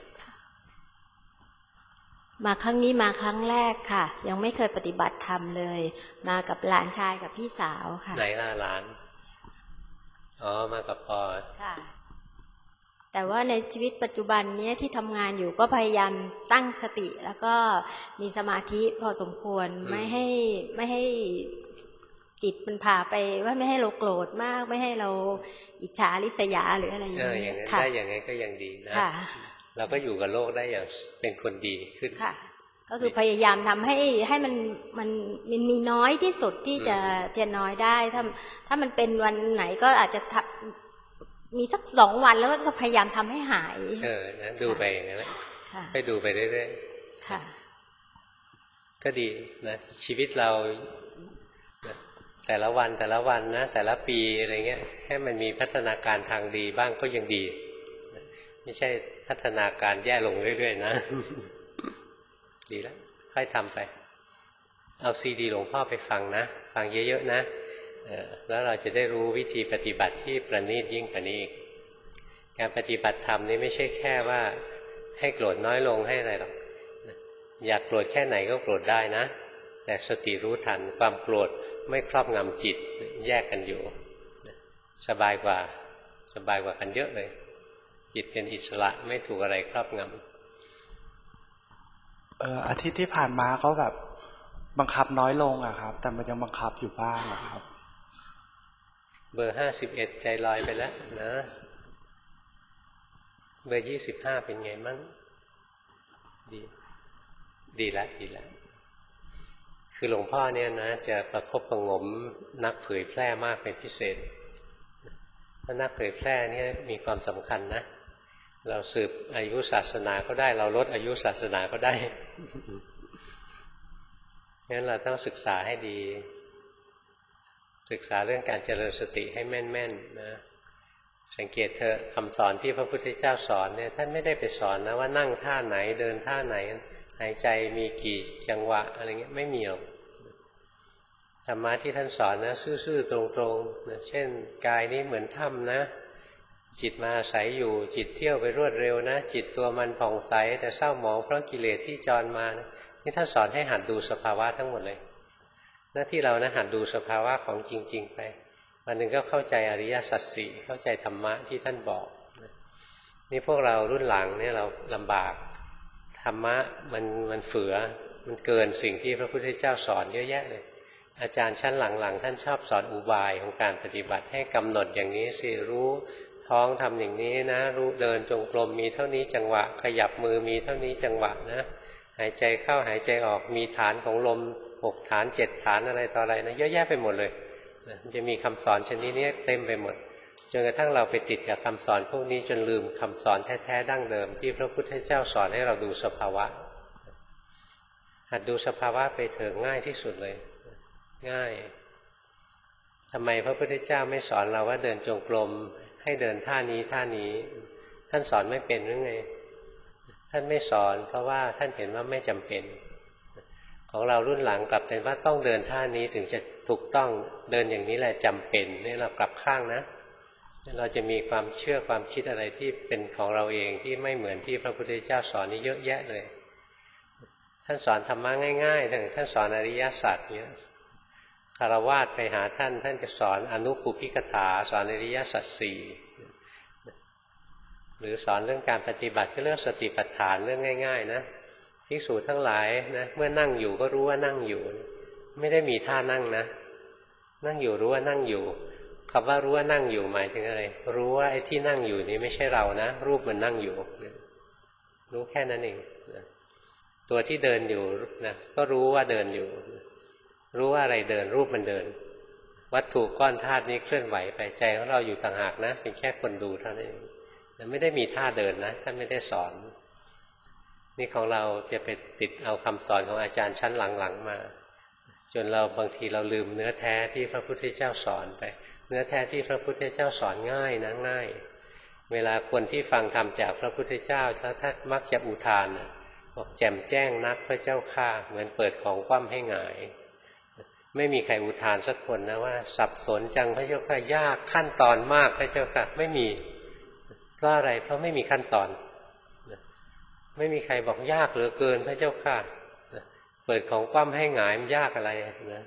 มาครั้งนี้มาครั้งแรกค่ะยังไม่เคยปฏิบัติธรรมเลยมากับหลานชายกับพี่สาวค่ะไหนล่ะหลานอ๋อมากับพ่อค่ะแต่ว่าในชีวิตปัจจุบันนี้ที่ทำงานอยู่ก็พยายามตั้งสติแล้วก็มีสมาธิพอสมควรไม่ให้ไม่ให้จิตมันพาไปว่าไม่ให้เราโกรธมากไม่ให้เราอิจฉาริษยาหรืออะไรอย่างนี้ค่ะได้อย่างนั้นก็ยังดีนะเราก็อยู่กับโลกได้อย่างเป็นคนดีขึ้นค่ะก็คือพยายามทำให้ให้มันมันมันมีน้อยที่สุดที่จะจะน้อยได้ถ้าถ้ามันเป็นวันไหนก็อาจจะมีสักสองวันแล้วก็จะพยายามทำให้หายเออนะดูไปอย่างนั้นแหละไปดูไปเรื่อยๆค่ะก็ดีนะชีวิตเราแต่ละวันแต่ละวันนะแต่ละปีอะไรเงี้ยให้มันมีพัฒนาการทางดีบ้างก็ยังดีไม่ใช่พัฒนาการแย่ลงเรื่อยๆนะดีแล้วค่อยทำไปเอาซีดีหลวงพ่อไปฟังนะฟังเยอะๆนะแล้วเราจะได้รู้วิธีปฏิบัติที่ประณีตยิ่งกว่านี้อีกการปฏิบัติธรรมนี่ไม่ใช่แค่ว่าให้โกรธน้อยลงให้อะไรหรอกอยากโกรธแค่ไหนก็โกรธได้นะแต่สติรู้ทันความโกรธไม่ครอบงำจิตแยกกันอยู่สบายกว่าสบายกว่ากันเยอะเลยจิตเป็นอิสระไม่ถูกอะไรครอบงำเอออาทิตย์ที่ผ่านมาก็แบบบังคับน้อยลงอะครับแต่มันยังบังคับอยู่บ้างนะครับเบอร์ห้าสิบเอ็ดใจลอยไปแล้วนะเบอร์ยี่สิบห้าเป็นไงมั่งดีดีแล้วดีแล้วคือหลวงพ่อเนี่ยนะจะประคบประงมนักเผยแพร่มากเป็นพิเศษเพราะนักเผยแพร่นี่มีความสำคัญนะเราสืบอายุศาสนาก็ได้เราลดอายุศาสนาก็ได้งั้นเราต้องศึกษาให้ดีศึกษาเรื่องการเจริญสติให้แม่นๆนะสังเกตเถอะคำสอนที่พระพุทธเจ้าสอนเนี่ยท่านไม่ได้ไปสอนนะว่านั่งท่าไหนเดินท่าไหนหายใจมีกี่จังหวะอะไรเงี้ยไม่มีหรอกธรรมะที่ท่านสอนนะซื่อๆตรงๆนะเช่นกายนี้เหมือนถ้ำนะจิตมาอาศัยอยู่จิตเที่ยวไปรวดเร็วนะจิตตัวมันผ่องใสแต่เศร้าหมองเพราะกิเลสที่จรมานะนี่ท่านสอนให้หัดดูสภาวะทั้งหมดเลยหน้าที่เรานะหัดดูสภาวะของจริงๆไปวันหนึ่งก็เข้าใจอริยสัจสี่เข้าใจธรรมะที่ท่านบอกนี่พวกเรารุ่นหลังเนี่ยเราลำบากธรรมะมันมันเฟือมันเกินสิ่งที่พระพุทธเจ้าสอนเยอะแยะเลยอาจารย์ชั้นหลังๆท่านชอบสอนอุบายของการปฏิบัติให้กำหนดอย่างนี้สิรู้ท้องทำอย่างนี้นะรู้เดินจงกรมมีเท่านี้จังหวะขยับมือมีเท่านี้จังหวะนะหายใจเข้าหายใจออกมีฐานของลมหกฐานเจ็ดฐานอะไรต่ออะไรนะเยอะแยะไปหมดเลยมันจะมีคำสอนชนิดนี้เต็มไปหมดจนกระทั่งเราไปติดกับคำสอนพวกนี้จนลืมคำสอนแท้ๆดั้งเดิมที่พระพุทธเจ้าสอนให้เราดูสภาวะหัดดูสภาวะไปเถอะง่ายที่สุดเลยง่ายทำไมพระพุทธเจ้าไม่สอนเราว่าเดินจงกรมให้เดินท่านี้ท่านี้ท่านสอนไม่เป็นหรือไงท่านไม่สอนเพราะว่าท่านเห็นว่าไม่จำเป็นของเรารุ่นหลังกลับเป็นว่าต้องเดินท่านี้ถึงจะถูกต้องเดินอย่างนี้แหละจำเป็นนี่เรากลับข้างนะเราจะมีความเชื่อความคิดอะไรที่เป็นของเราเองที่ไม่เหมือนที่พระพุทธเจ้าสอนนี่เยอะแยะเลยท่านสอนธรรมะง่ายๆท่านสอนอริยสัจเนี่ยคารวะไปหาท่านท่านจะสอนอนุปุพิกถาสอนอริยสัจสี่หรือสอนเรื่องการปฏิบัติก็เรื่องสติปัฏฐานเรื่องง่ายๆนะภิกษุทั้งหลายนะเมื่อนั่งอยู่ก็รู้ว่านั่งอยู่ไม่ได้มีท่านั่งนะนั่งอยู่รู้ว่านั่งอยู่คำว่ารู้ว่านั่งอยู่หมายถึงอะไรรู้ว่าไอ้ที่นั่งอยู่นี้ไม่ใช่เรานะรูปมันนั่งอยู่รู้แค่นั้นเองตัวที่เดินอยู่นะก็รู้ว่าเดินอยู่รู้ว่าอะไรเดินรูปมันเดินวัตถุก้อนธาตุนี้เคลื่อนไหวไปใจของเราอยู่ต่างหากนะเป็นแค่คนดูเท่านั้นเองไม่ได้มีท่าเดินนะท่านไม่ได้สอนนี่ของเราจะไปติดเอาคำสอนของอาจารย์ชั้นหลังๆมาจนเราบางทีเราลืมเนื้อแท้ที่พระพุทธเจ้าสอนไปเนื้อแท้ที่พระพุทธเจ้าสอนง่ายนะง่ายเวลาคนที่ฟังธรรมจากพระพุทธเจ้าถ้าท่านมักจะอุทานบอกแจ่มแจ้งนักพระเจ้าข้าเหมือนเปิดของคว่ำให้หงายไม่มีใครอุทานสักคนนะว่าสับสนจังพระเจ้าข้ายากขั้นตอนมากพระเจ้าข้าไม่มีเพราะอะไรเพราะไม่มีขั้นตอนไม่มีใครบอกยากเหลือเกินพระเจ้าข้าเปิดของคว่ำให้หงายมันยากอะไรนะ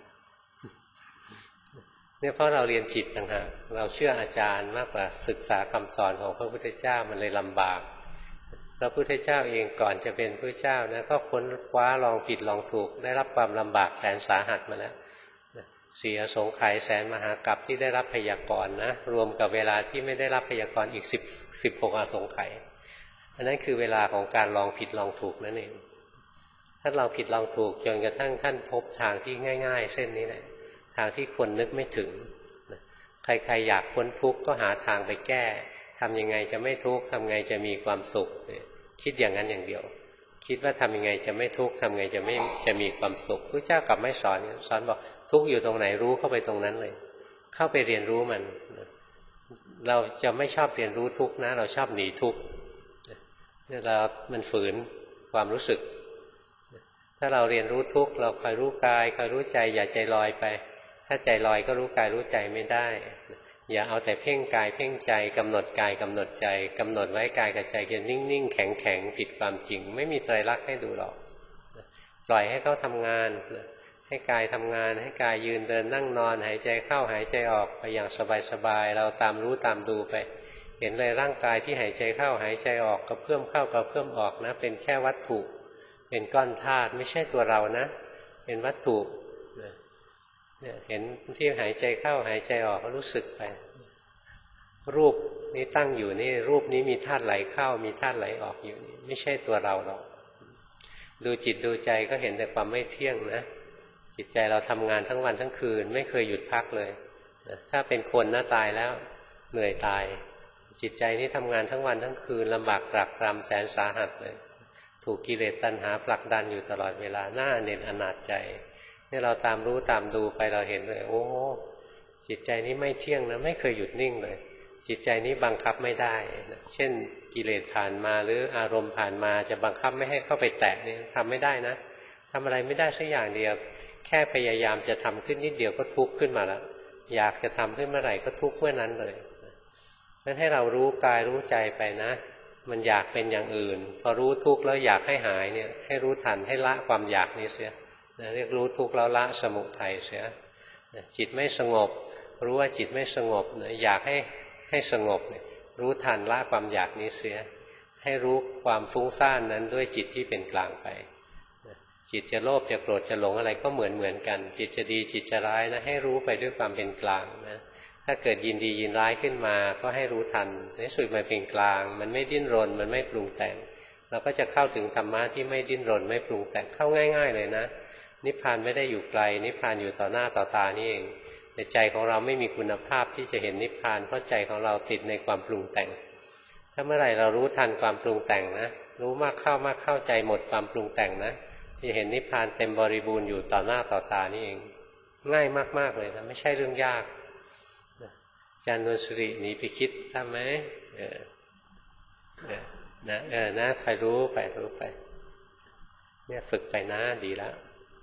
เนี่ยเพราะเราเรียนผิดต่างหากเราเชื่ออาจารย์มากกว่าศึกษาคำสอนของพระพุทธเจ้ามันเลยลำบากพระพุทธเจ้าเองก่อนจะเป็นพระเจ้านะก็ค้นคว้าลองผิดลองถูกได้รับความลำบากแสนสาหัสมาแล้วเสียสงไขยแสนมหากาพย์ที่ได้รับพยากรณ์นะรวมกับเวลาที่ไม่ได้รับพยากรณ์อีกสิบสิบหกอสงไขยอันนั้นคือเวลาของการลองผิดลองถูกนั่นเองท่านลองผิดลองถูกจนกระทั่งท่านพบทางที่ง่ายๆเส้นนี้แหละทางที่คนนึกไม่ถึงใครๆอยากพ้นทุกข์ก็หาทางไปแก้ทำยังไงจะไม่ทุกข์ทำไงจะมีความสุขคิดอย่างนั้นอย่างเดียวคิดว่าทำยังไงจะไม่ทุกข์ทำไงจะไม่จะมีความสุขพระเจ้ากลับไม่สอนสอนบอกทุกข์อยู่ตรงไหนรู้เข้าไปตรงนั้นเลยเข้าไปเรียนรู้มันเราจะไม่ชอบเรียนรู้ทุกข์นะเราชอบหนีทุกข์เรามันฝืนความรู้สึกถ้าเราเรียนรู้ทุกข์เราคอยรู้กายคอยรู้ใจอย่าใจลอยไปถ้าใจลอยก็รู้กายรู้ใจไม่ได้อย่าเอาแต่เพ่งกายเพ่งใจกำหนดกายกำหนดใจกำหนดไว้กายกับใจจะนิ่งๆแข็งๆผิดความจริงไม่มีไตรลักษณ์ให้ดูหรอกปล่อยให้เขาทำงานให้กายทำงานให้กายยืนเดินนั่งนอนหายใจเข้าหายใจออกไปอย่างสบายๆเราตามรู้ตามดูไปเห็นเลยร่างกายที่หายใจเข้าหายใจออกกระเพื่อมเข้ากระเพื่อมออกนะเป็นแค่วัตถุเป็นก้อนธาตุไม่ใช่ตัวเรานะเป็นวัตถุเนี่ยเห็นที่หายใจเข้าหายใจออกก็รู้สึกไปรูปนี้ตั้งอยู่นี่รูปนี้มีธาตุไหลเข้ามีธาตุไหลออกอยู่นี่ไม่ใช่ตัวเราหรอกดูจิตดูใจก็เห็นแต่ความไม่เที่ยงนะจิตใจเราทำงานทั้งวันทั้งคืนไม่เคยหยุดพักเลยถ้าเป็นคนนะตายแล้วเหนื่อยตายจิตใจนี้ทำงานทั้งวันทั้งคืนลำบากตรากตรำแสนสาหัสเลยถูกกิเลสตัณหาผลักดันอยู่ตลอดเวลาหน้าเน็ตอนาจใจนี่เราตามรู้ตามดูไปเราเห็นเลยโอ้จิตใจนี้ไม่เที่ยงนะไม่เคยหยุดนิ่งเลยจิตใจนี้บังคับไม่ได้เช่นกิเลสผ่านมาหรืออารมณ์ผ่านมาจะบังคับไม่ให้เข้าไปแตะนี่ทำไม่ได้นะทำอะไรไม่ได้สักอย่างเดียวแค่พยายามจะทำขึ้นนิดเดียวก็ทุกข์ขึ้นมาแล้วอยากจะทำขึ้นเมื่อไหร่ก็ทุกข์เมื่อนั้นเลยงั้นให้เรารู้กายรู้ใจไปนะมันอยากเป็นอย่างอื่นพอรู้ทุกข์แล้วอยากให้หายเนี่ยให้รู้ทันให้ละความอยากนี้เสียเรียกรู้ทุกข์แล้วละสมุทัยเสียจิตไม่สงบรู้ว่าจิตไม่สงบอยากให้ให้สงบรู้ทันละความอยากนี้เสียให้รู้ความฟุ้งซ่านนั้นด้วยจิตที่เป็นกลางไปจิตจะโลภจะโกรธจะหลงอะไรก็เหมือนเหมือนกันจิตจะดีจิตจะร้ายนะให้รู้ไปด้วยความเป็นกลางนะถ้าเกิดยินดียินร้ายขึ้นมาก็ให้รู้ทันในสุดมันเป็นกลางมันไม่ดิ้นรนมันไม่ปรุงแต่งเราก็จะเข้าถึงธรรมะที่ไม่ดิ้นรนไม่ปรุงแต่งเข้าง่ายๆเลยนะนิพพานไม่ได้อยู่ไกลนิพพานอยู่ต่อหน้าต่อตานี่เองในใจของเราไม่มีคุณภาพที่จะเห็นนิพพานเพราะใจของเราติดในความปรุงแต่งถ้าเมื่อไหร่เรารู้ทันความปรุงแต่งนะรู้มากเข้ามากเข้าใจหมดความปรุงแต่งนะจะเห็นนิพพานเต็มบริบูรณ์อยู่ต่อหน้าต่อตานี่เองง่ายมากๆเลยนะไม่ใช่เรื่องยากอาจารย์นวลสิริหนีไปคิดทำไหมเออนะเออนะใครรู้ไปรู้ไปเนี่ยฝึกไปนะดีแล้ว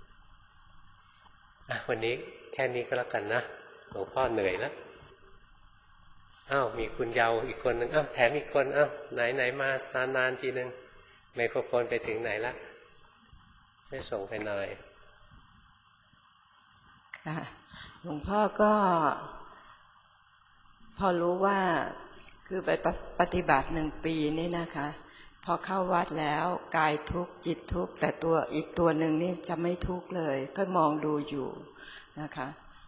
อ่ะวันนี้แค่นี้ก็แล้วกันนะหลวงพ่อเหนื่อยแล้วอ้าวมีคุณเยาว์อีกคนหนึ่งอ้าวแถมอีกคนอ้าวไหนไหนมานานๆทีนึงไมโครโฟนไปถึงไหนละช่วยส่งไปหน่อยค่ะหลวงพ่อก็พอรู้ว่าคือไปปฏิบัติหนึ่งปีนี่นะคะพอเข้าวัดแล้วกายทุกข์จิตทุกข์แต่ตัวอีกตัวหนึ่งนี่จะไม่ทุกข์เลยก็มองดูอยู่นะคะ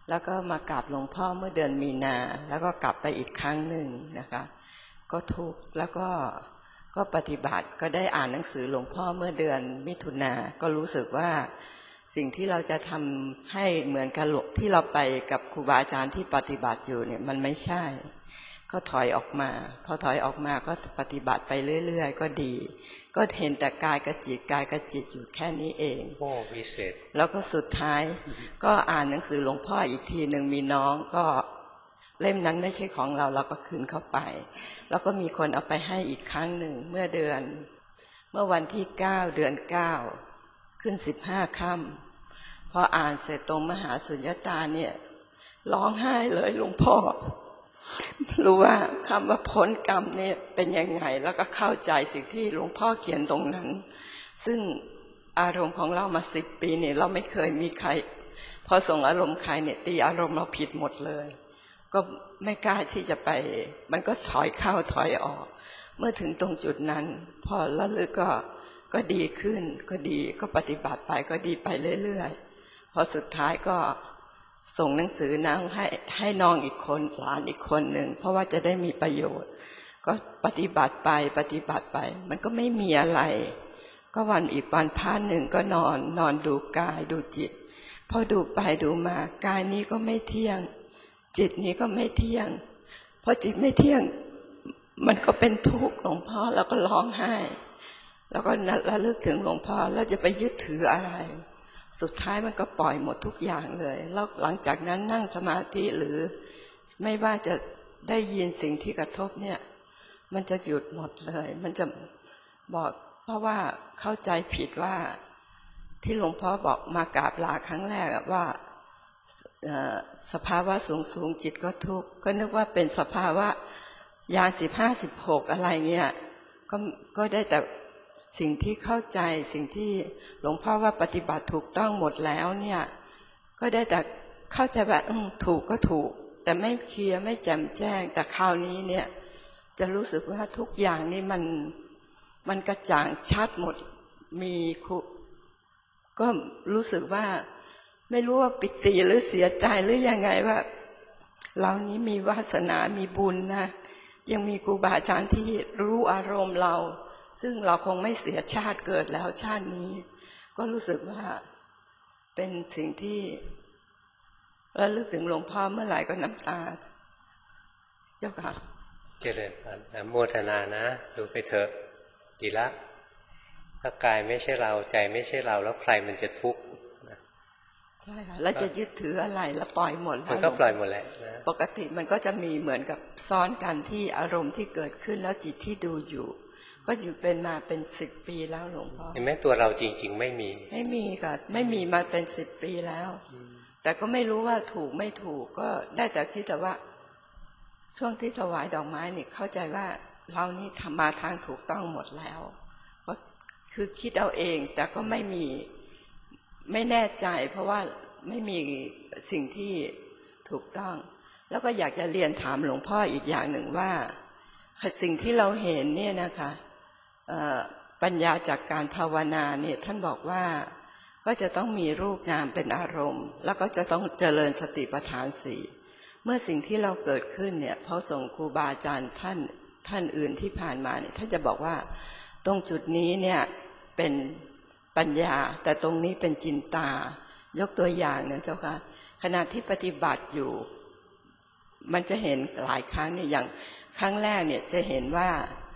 แล้วก็มากราบหลวงพ่อเมื่อเดือนมีนาแล้วก็กลับไปอีกครั้งหนึ่งนะคะก็ทุกข์แล้วก็ก็ปฏิบัติก็ได้อ่านหนังสือหลวงพ่อเมื่อเดือนมิถุนาก็รู้สึกว่าสิ่งที่เราจะทำให้เหมือนกับที่เราไปกับครูบาอาจารย์ที่ปฏิบัติอยู่เนี่ยมันไม่ใช่ก็ถอยออกมาพอถอยออกมาก็ปฏิบัติไปเรื่อยๆก็ดีก็เห็นแต่กายกับจิตกายกับจิตอยู่แค่นี้เองโอ้วิเศษแล้วก็สุดท้ายก็อ่านหนังสือหลวงพ่ออีกทีหนึ่งมีน้องก็เล่มนั้นไม่ใช่ของเราเราก็คืนเข้าไปแล้วก็มีคนเอาไปให้อีกครั้งหนึ่งเมื่อเดือนเมื่อวันที่เก้าเดือนเก้าขึ้นสิบห้าค่ำพออ่านเสร็จตรงมหาสุญญตาเนี่ยร้องไห้เลยหลวงพ่อรู้ว่าคำว่าพ้นกรรมเนี่ยเป็นยังไงแล้วก็เข้าใจสิ่งที่หลวงพ่อเขียนตรงนั้นซึ่งอารมณ์ของเรามาสิบปีเนี่ยเราไม่เคยมีใครพอส่งอารมณ์ใครเนี่ยตีอารมณ์เราผิดหมดเลยก็ไม่กล้าที่จะไปมันก็ถอยเข้าถอยออกเมื่อถึงตรงจุดนั้นพอละลึกก็ก็ดีขึ้นก็ดีก็ปฏิบัติไปก็ดีไปเรื่อยๆพอสุดท้ายก็ส่งหนังสือนั่งให้ให้น้องอีกคนหลานอีกคนหนึ่งเพราะว่าจะได้มีประโยชน์ก็ปฏิบัติไปปฏิบัติไปมันก็ไม่มีอะไรก็วันอีกวันพาหนึ่งก็นอนนอนดูกายดูจิตพอดูไปดูมากายนี้ก็ไม่เที่ยงจิตนี้ก็ไม่เที่ยงพอจิตไม่เที่ยงมันก็เป็นทุกข์หลวงพ่อแล้วก็ร้องไห้แล้วก็ระลึกถึงหลวงพ่อแล้วจะไปยึดถืออะไรสุดท้ายมันก็ปล่อยหมดทุกอย่างเลยแล้วหลังจากนั้นนั่งสมาธิหรือไม่ว่าจะได้ยินสิ่งที่กระทบเนี่ยมันจะหยุดหมดเลยมันจะบอกเพราะว่าเข้าใจผิดว่าที่หลวงพ่อบอกมากราบลาครั้งแรกว่าสภาวะสูงสูงจิตก็ทุกข์ก็นึกว่าเป็นสภาวะยานสิบห้าสิบหกอะไรเงี้ยก็ก็ได้แต่สิ่งที่เข้าใจสิ่งที่หลวงพ่อว่าปฏิบัติถูกต้องหมดแล้วเนี่ยก็ได้แต่เข้าใจแบบถูกก็ถูกแต่ไม่เคลียร์ไม่แจ่มแจ้งแต่คราวนี้เนี่ยจะรู้สึกว่าทุกอย่างนี่มันมันกระจ่างชัดหมดมีก็รู้สึกว่าไม่รู้ว่าปิติหรือเสียใจหรือยังไงว่าเรานี้มีวาสนามีบุญนะยังมีครูบาอาจารย์ที่รู้อารมณ์เราซึ่งเราคงไม่เสียชาติเกิดแล้วชาตินี้ก็รู้สึกว่าเป็นสิ่งที่ระลึกถึงหลวงพ่อเมื่อไหร่ก็น้ำตาเจ้าค่ะเจริญพรอนุโมทนานะดูไปเถอะดีละถ้ากายไม่ใช่เราใจไม่ใช่เราแล้วใครมันจะทุกข์ใช่ค่ะแล้วจะยึดถืออะไรแล้วปล่อยหมดแล้วมันก็ปล่อยหมดแหละนะปกติมันก็จะมีเหมือนกับซ้อนกันที่อารมณ์ที่เกิดขึ้นแล้วจิตที่ดูอยู่ก็อยู่เป็นมาเป็นสิบปีแล้วหลวงพ่อเห็นไหมตัวเราจริงๆไม่มีไม่มีค่ะไม่มีมาเป็นสิบปีแล้วแต่ก็ไม่รู้ว่าถูกไม่ถูกก็ได้แต่คิดแต่ว่าช่วงที่ถวายดอกไม้นี่เข้าใจว่าเรานี่ทำมาทางถูกต้องหมดแล้วก็คือคิดเอาเองแต่ก็ไม่มีไม่แน่ใจเพราะว่าไม่มีสิ่งที่ถูกต้องแล้วก็อยากจะเรียนถามหลวงพ่ออีกอย่างหนึ่งว่าสิ่งที่เราเห็นเนี่ยนะคะปัญญาจากการภาวนาเนี่ยท่านบอกว่าก็จะต้องมีรูปนามเป็นอารมณ์แล้วก็จะต้องเจริญสติปัฏฐานสี่เมื่อสิ่งที่เราเกิดขึ้นเนี่ยพอส่งครูบาอาจารย์ท่านท่านอื่นที่ผ่านมาเนี่ยท่านจะบอกว่าตรงจุดนี้เนี่ยเป็นปัญญาแต่ตรงนี้เป็นจินตายกตัวอย่างเนี่ยเจ้าค่ะขณะที่ปฏิบัติอยู่มันจะเห็นหลายครั้งเนี่ยอย่างครั้งแรกเนี่ยจะเห็นว่า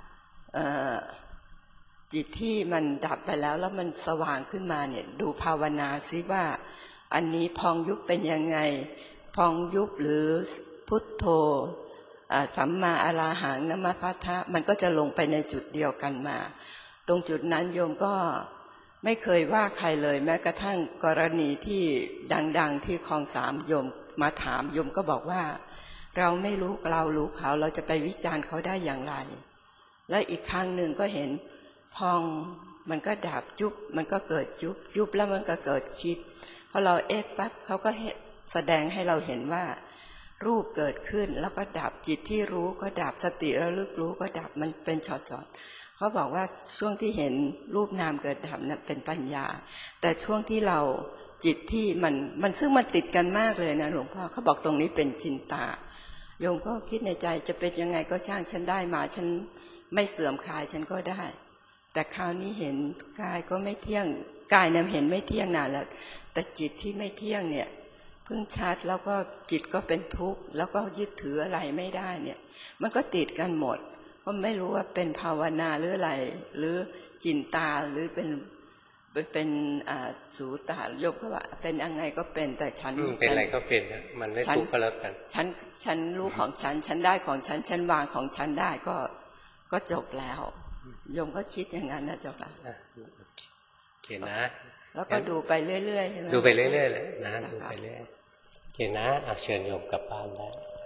จิตที่มันดับไปแล้วแล้วมันสว่างขึ้นมาเนี่ยดูภาวนาซิว่าอันนี้พองยุบเป็นยังไงพองยุบหรือพุทโธสัมมาอรหังนมพัทธะมันก็จะลงไปในจุดเดียวกันมาตรงจุดนั้นโยมก็ไม่เคยว่าใครเลยแม้กระทั่งกรณีที่ดังๆที่คลองสามโยมมาถามโยมก็บอกว่าเราไม่รู้เรารู้เขาเราจะไปวิจารณ์เขาได้อย่างไรและอีกครั้งหนึ่งก็เห็นพองมันก็ดับยุบมันก็เกิดยุบยุบแล้วมันก็เกิดคิดพอเราเอ๊ะปั๊บเขาก็แสดงให้เราเห็นว่ารูปเกิดขึ้นแล้วก็ดับจิตที่รู้ก็ดับสติระลึกรู้ก็ดับมันเป็นช็อตๆเขาบอกว่าช่วงที่เห็นรูปนามเกิดดับนั้นเป็นปัญญาแต่ช่วงที่เราจิตที่มันมันซึ่งมันติดกันมากเลยนะหลวงพ่อเขาบอกตรงนี้เป็นจินตาโยมก็คิดในใจจะเป็นยังไงก็ช่างฉันได้มาฉันไม่เสื่อมคลายฉันก็ได้แต่คราวนี้เห็นกายก็ไม่เที่ยงกายเนี่ยเห็นไม่เที่ยงนานแล้วแต่จิตที่ไม่เที่ยงเนี่ยเพิ่งชัดแล้วก็จิตก็เป็นทุกข์แล้วก็ยึดถืออะไรไม่ได้เนี่ยมันก็ติดกันหมดก็ไม่รู้ว่าเป็นภาวนาหรืออะไรหรือจินตาหรือเป็นเป็นอ่าสูตายกเขาว่าเป็นยังไงก็เป็นแต่ฉันเป็นอะไรก็เป็นนะมันไม่ทุกข์ก็แล้วกันฉันฉันรู้ของฉันฉันได้ของฉันฉันวางของฉันได้ก็ก็จบแล้วโยมก็คิดอย่างนั้นนะเจ้าค่ะโอเคนะแล้วก็ดูไปเรื่อยๆใช่ไหมดูไปเรื่อยๆเลยนะดูไปเรื่อยโอเคนะเชิญโยมกลับบ้านได้